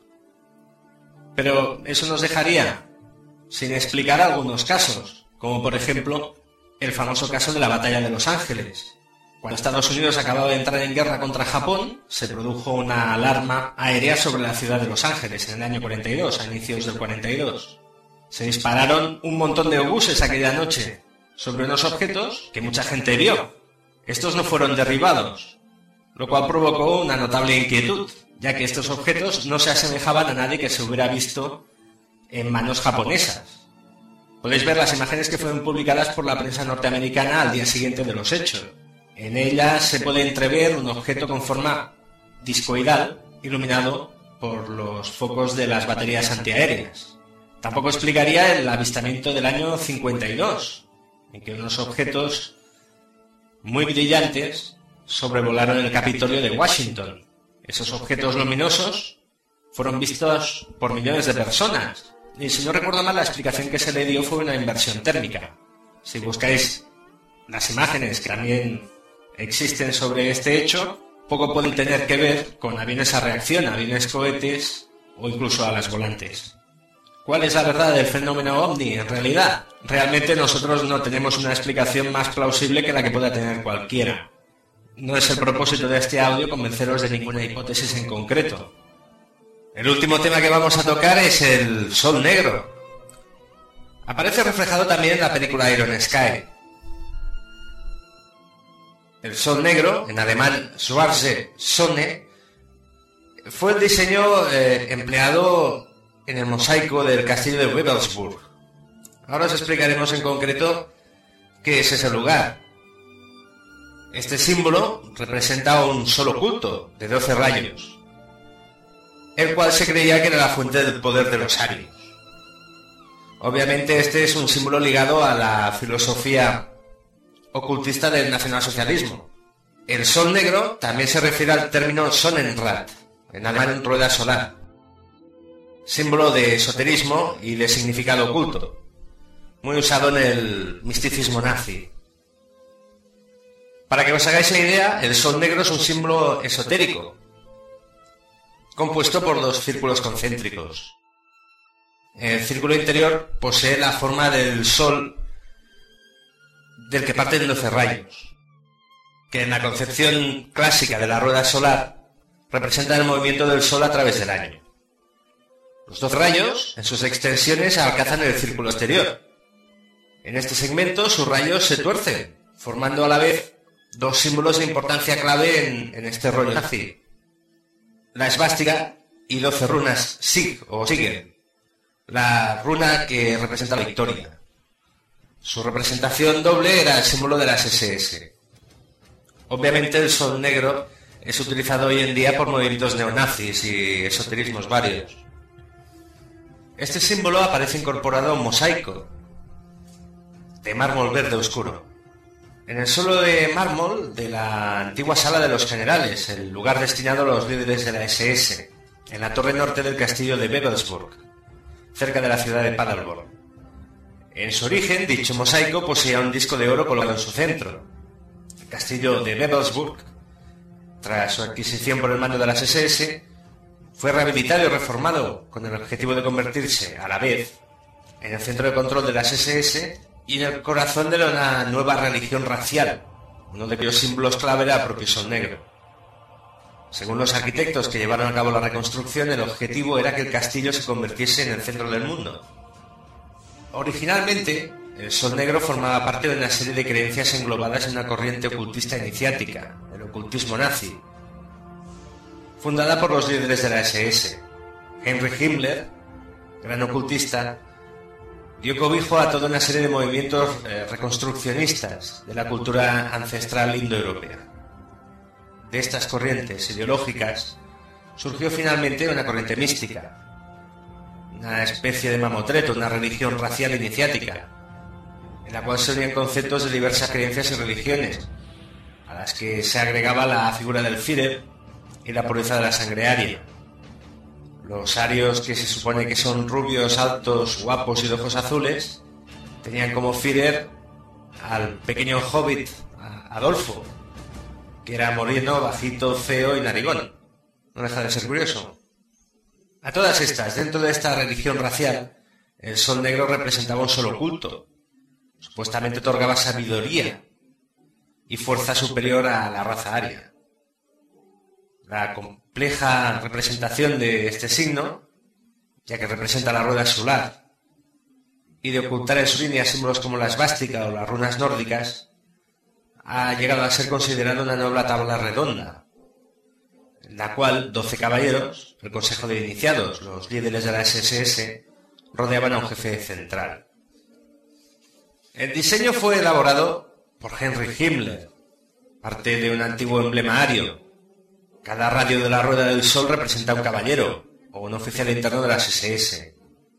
Pero eso nos dejaría sin explicar algunos casos, como por ejemplo el famoso caso de la Batalla de Los Ángeles. Cuando Estados Unidos acababa de entrar en guerra contra Japón, se produjo una alarma aérea sobre la ciudad de Los Ángeles en el año cuarenta y dos, a inicios del cuarenta y dos. Se dispararon un montón de obuses aquella noche sobre unos objetos que mucha gente vio. Estos no fueron derribados, lo cual provocó una notable inquietud, ya que estos objetos no se asemejaban a nadie que se hubiera visto en manos japonesas. Podéis ver las imágenes que fueron publicadas por la prensa norteamericana al día siguiente de los hechos. En ellas se puede entrever un objeto con forma discoidal, iluminado por los focos de las baterías antiaéreas. Tampoco explicaría el avistamiento del año cincuenta y dos, en que unos objetos muy brillantes sobrevolaron el Capitolio de Washington. Esos objetos luminosos fueron vistos por millones de personas. Y si no recuerdo mal, la explicación que se le dio fue una inversión térmica. Si buscáis las imágenes que también existen sobre este hecho, poco pueden tener que ver con aviones a reacción, aviones cohetes o incluso alas volantes. ¿Cuál es la verdad del fenómeno ovni en realidad? Realmente nosotros no tenemos una explicación más plausible que la que pueda tener cualquiera. No es el propósito de este audio convenceros de ninguna hipótesis en concreto. El último tema que vamos a tocar es el Sol Negro. Aparece reflejado también en la película Iron Sky. El Sol Negro, en alemán Schwarze Sonne, fue el diseño eh, empleado en el mosaico del castillo de Wewelsburg. Ahora os explicaremos en concreto qué es ese lugar. Este símbolo representa un sol oculto de doce rayos, el cual se creía que era la fuente del poder de los arios. Obviamente este es un símbolo ligado a la filosofía ocultista del nacionalsocialismo. El sol negro también se refiere al término Sonnenrad, en alemán rueda solar, símbolo de esoterismo y de significado oculto, muy usado en el misticismo nazi. Para que os hagáis una idea, el sol negro es un símbolo esotérico, compuesto por dos círculos concéntricos. El círculo interior posee la forma del sol del que parten doce rayos, que en la concepción clásica de la rueda solar representan el movimiento del sol a través del año. Los doce rayos, en sus extensiones, alcanzan el círculo exterior. En este segmento sus rayos se tuercen, formando a la vez dos símbolos de importancia clave en, en este rollo nazi: la esvástica y doce runas Sig o Siegen, la runa que representa la victoria. Su representación doble era el símbolo de las ese ese, Obviamente el sol negro es utilizado hoy en día por movimientos neonazis y esoterismos varios. Este símbolo aparece incorporado a un mosaico de mármol verde oscuro, en el suelo de mármol de la antigua Sala de los Generales, el lugar destinado a los líderes de la ese ese, en la torre norte del castillo de Wewelsburg, cerca de la ciudad de Paderborn. En su origen, dicho mosaico poseía un disco de oro colocado en su centro. El castillo de Wewelsburg, tras su adquisición por el mando de las ese ese, fue rehabilitado y reformado con el objetivo de convertirse, a la vez, en el centro de control de las ese ese y en el corazón de una nueva religión racial, uno de cuyos símbolos clave era el propio sol negro. Según los arquitectos que llevaron a cabo la reconstrucción, el objetivo era que el castillo se convirtiese en el centro del mundo. Originalmente, el sol negro formaba parte de una serie de creencias englobadas en una corriente ocultista iniciática, el ocultismo nazi, fundada por los líderes de la ese ese. Heinrich Himmler, gran ocultista, dio cobijo a toda una serie de movimientos eh, reconstruccionistas de la cultura ancestral indoeuropea. De estas corrientes ideológicas surgió finalmente una corriente mística, una especie de mamotreto, una religión racial iniciática, en la cual se unían conceptos de diversas creencias y religiones, a las que se agregaba la figura del Führer y la pureza de la sangre aria. Los arios, que se supone que son rubios, altos, guapos y de ojos azules, tenían como Führer al pequeño hobbit Adolfo, que era moreno, bajito, feo y narigón. No deja de ser curioso. A todas estas, dentro de esta religión racial, el sol negro representaba un sol oculto. Supuestamente otorgaba sabiduría y fuerza superior a la raza aria. La compleja representación de este signo, ya que representa la rueda solar, y de ocultar en su línea símbolos como la esvástica o las runas nórdicas, ha llegado a ser considerada una noble tabla redonda, en la cual doce caballeros, el Consejo de Iniciados, los líderes de la ese ese, rodeaban a un jefe central. El diseño fue elaborado por Heinrich Himmler, parte de un antiguo emblema ario. Cada radio de la rueda del sol representa a un caballero o un oficial interno de las ese ese.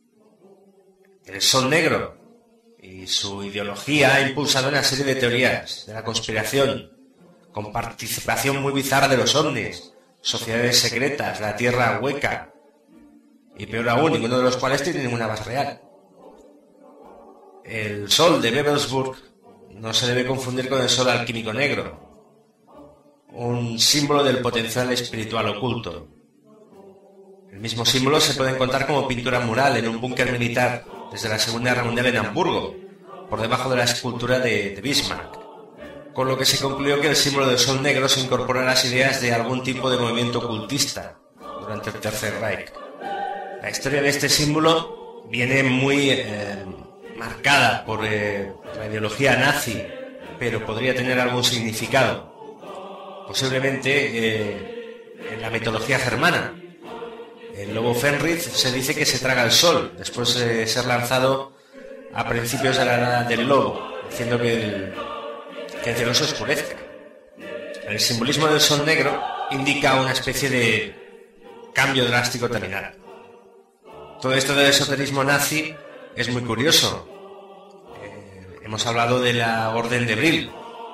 El sol negro y su ideología ha impulsado una serie de teorías de la conspiración, con participación muy bizarra de los ovnis, sociedades secretas, la tierra hueca, y peor aún, ninguno de los cuales tiene ninguna base real. El sol de Wewelsburg no se debe confundir con el sol alquímico negro, un símbolo del potencial espiritual oculto. El mismo símbolo se puede encontrar como pintura mural en un búnker militar desde la Segunda Guerra Mundial en Hamburgo, por debajo de la escultura de, de Bismarck, con lo que se concluyó que el símbolo del sol negro se incorporó a las ideas de algún tipo de movimiento ocultista durante el Tercer Reich. La historia de este símbolo viene muy eh, marcada por eh, la ideología nazi, pero podría tener algún significado. Posiblemente eh, en la mitología germana. El lobo Fenrir se dice que se traga el sol después de ser lanzado a principios de la edad del lobo, haciendo que el, que el cielo se oscurezca. El simbolismo del sol negro indica una especie de cambio drástico terminal. Todo esto del esoterismo nazi es muy curioso. Eh, hemos hablado de la Orden de Brill,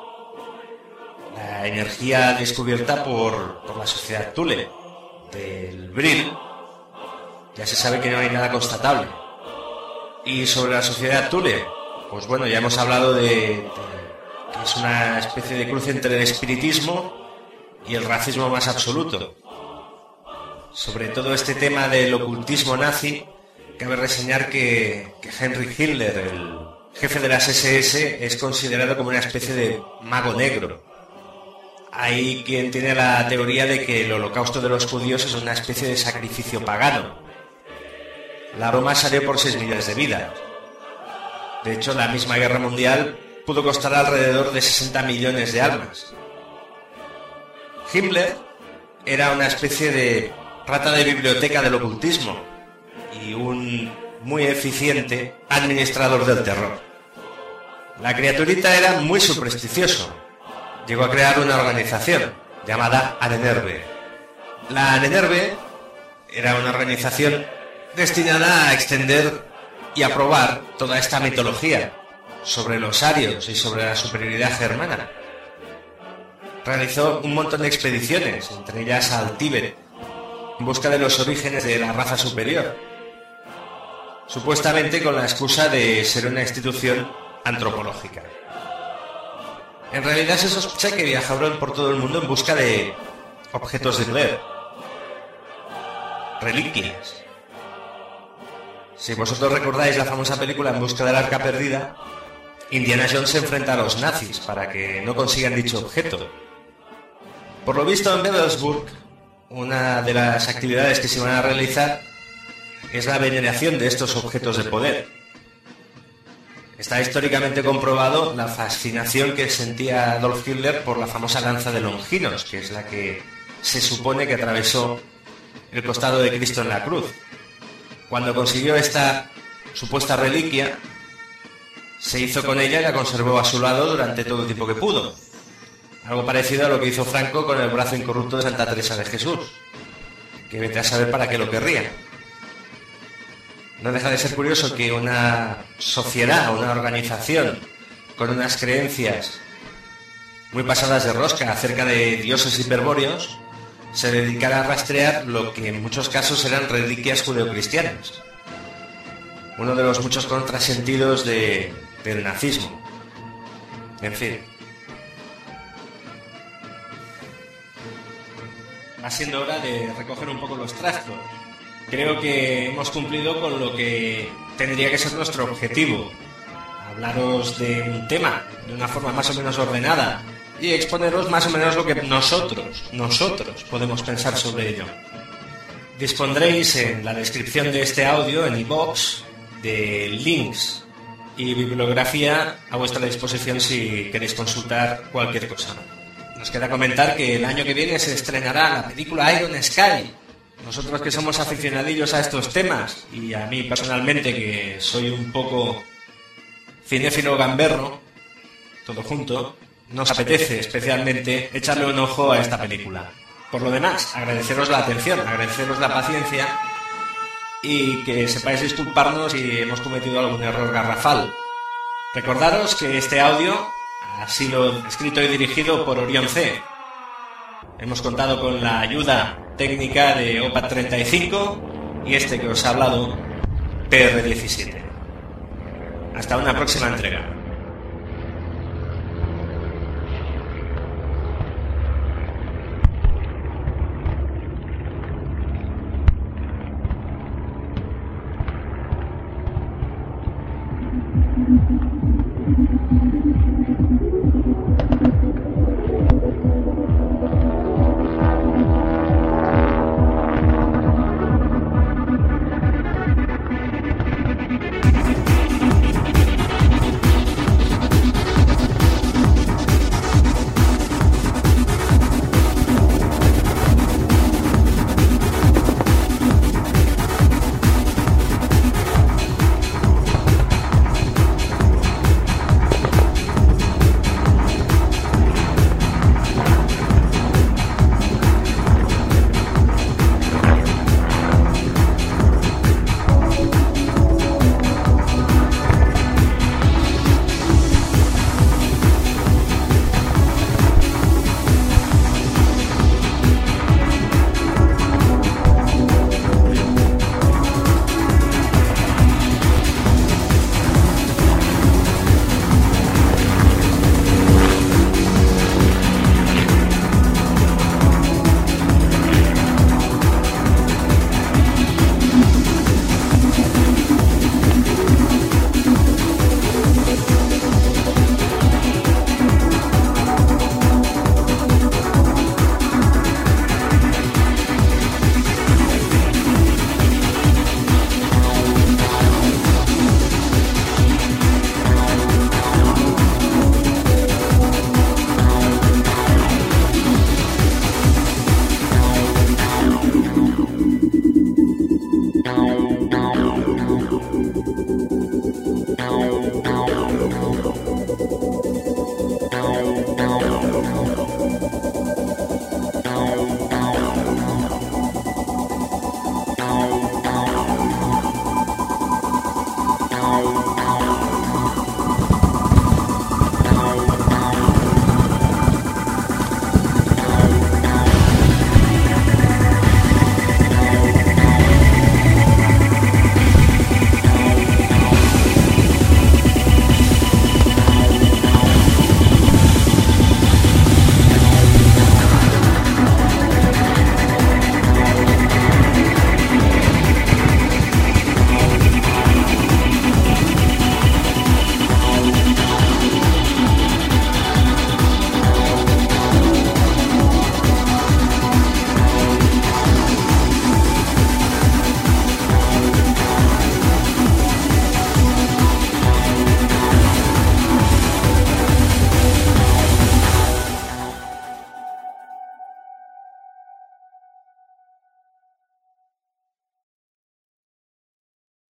la energía descubierta por, por la sociedad Thule. Del Brill ya se sabe que no hay nada constatable. Y sobre la sociedad Thule, pues bueno, ya hemos hablado de, de que es una especie de cruce entre el espiritismo y el racismo más absoluto. Sobre todo este tema del ocultismo nazi, cabe reseñar que, que Heinrich Himmler, el jefe de las ese ese, es considerado como una especie de mago negro. Hay quien tiene la teoría de que el holocausto de los judíos es una especie de sacrificio pagano. La Roma salió por seis millones de vidas. De hecho, la misma guerra mundial pudo costar alrededor de sesenta millones de almas. Himmler era una especie de rata de biblioteca del ocultismo y un muy eficiente administrador del terror. La criaturita era muy supersticioso. llegó a crear una organización llamada Ahnenerbe. La Ahnenerbe era una organización destinada a extender y aprobar toda esta mitología sobre los arios y sobre la superioridad germana. Realizó un montón de expediciones, entre ellas al Tíbet, en busca de los orígenes de la raza superior, supuestamente con la excusa de ser una institución antropológica. En realidad se sospecha que viajaron por todo el mundo en busca de objetos de poder, reliquias. Si vosotros recordáis la famosa película En busca del arca perdida, Indiana Jones se enfrenta a los nazis para que no consigan dicho objeto. Por lo visto, en Babelsburg, una de las actividades que se van a realizar es la veneración de estos objetos de poder. Está históricamente comprobado la fascinación que sentía Adolf Hitler por la famosa lanza de Longinos, que es la que se supone que atravesó el costado de Cristo en la cruz. Cuando consiguió esta supuesta reliquia, se hizo con ella y la conservó a su lado durante todo el tiempo que pudo. Algo parecido a lo que hizo Franco con el brazo incorrupto de Santa Teresa de Jesús, que vete a saber para qué lo querría. No deja de ser curioso que una sociedad, una organización con unas creencias muy pasadas de rosca acerca de dioses hiperbóreos se dedicara a rastrear lo que en muchos casos eran reliquias judeocristianas. Uno de los muchos contrasentidos de, del nazismo. En fin. Va siendo hora de recoger un poco los trastos. Creo que hemos cumplido con lo que tendría que ser nuestro objetivo. Hablaros de un tema de una forma más o menos ordenada y exponeros más o menos lo que nosotros, nosotros podemos pensar sobre ello. Dispondréis en la descripción de este audio, en iVoox, de links y bibliografía a vuestra disposición si queréis consultar cualquier cosa. Nos queda comentar que el año que viene se estrenará la película Iron Sky. Nosotros que somos aficionadillos a estos temas, y a mí personalmente que soy un poco cinéfilo gamberro, todo junto, nos apetece especialmente echarle un ojo a esta película. Por lo demás, agradeceros la atención, agradeceros la paciencia y que sepáis disculparnos si hemos cometido algún error garrafal. Recordaros que este audio ha sido escrito y dirigido por Orión C. Hemos contado con la ayuda técnica de O P A T treinta y cinco y este que os ha hablado, P R diecisiete. Hasta una próxima entrega.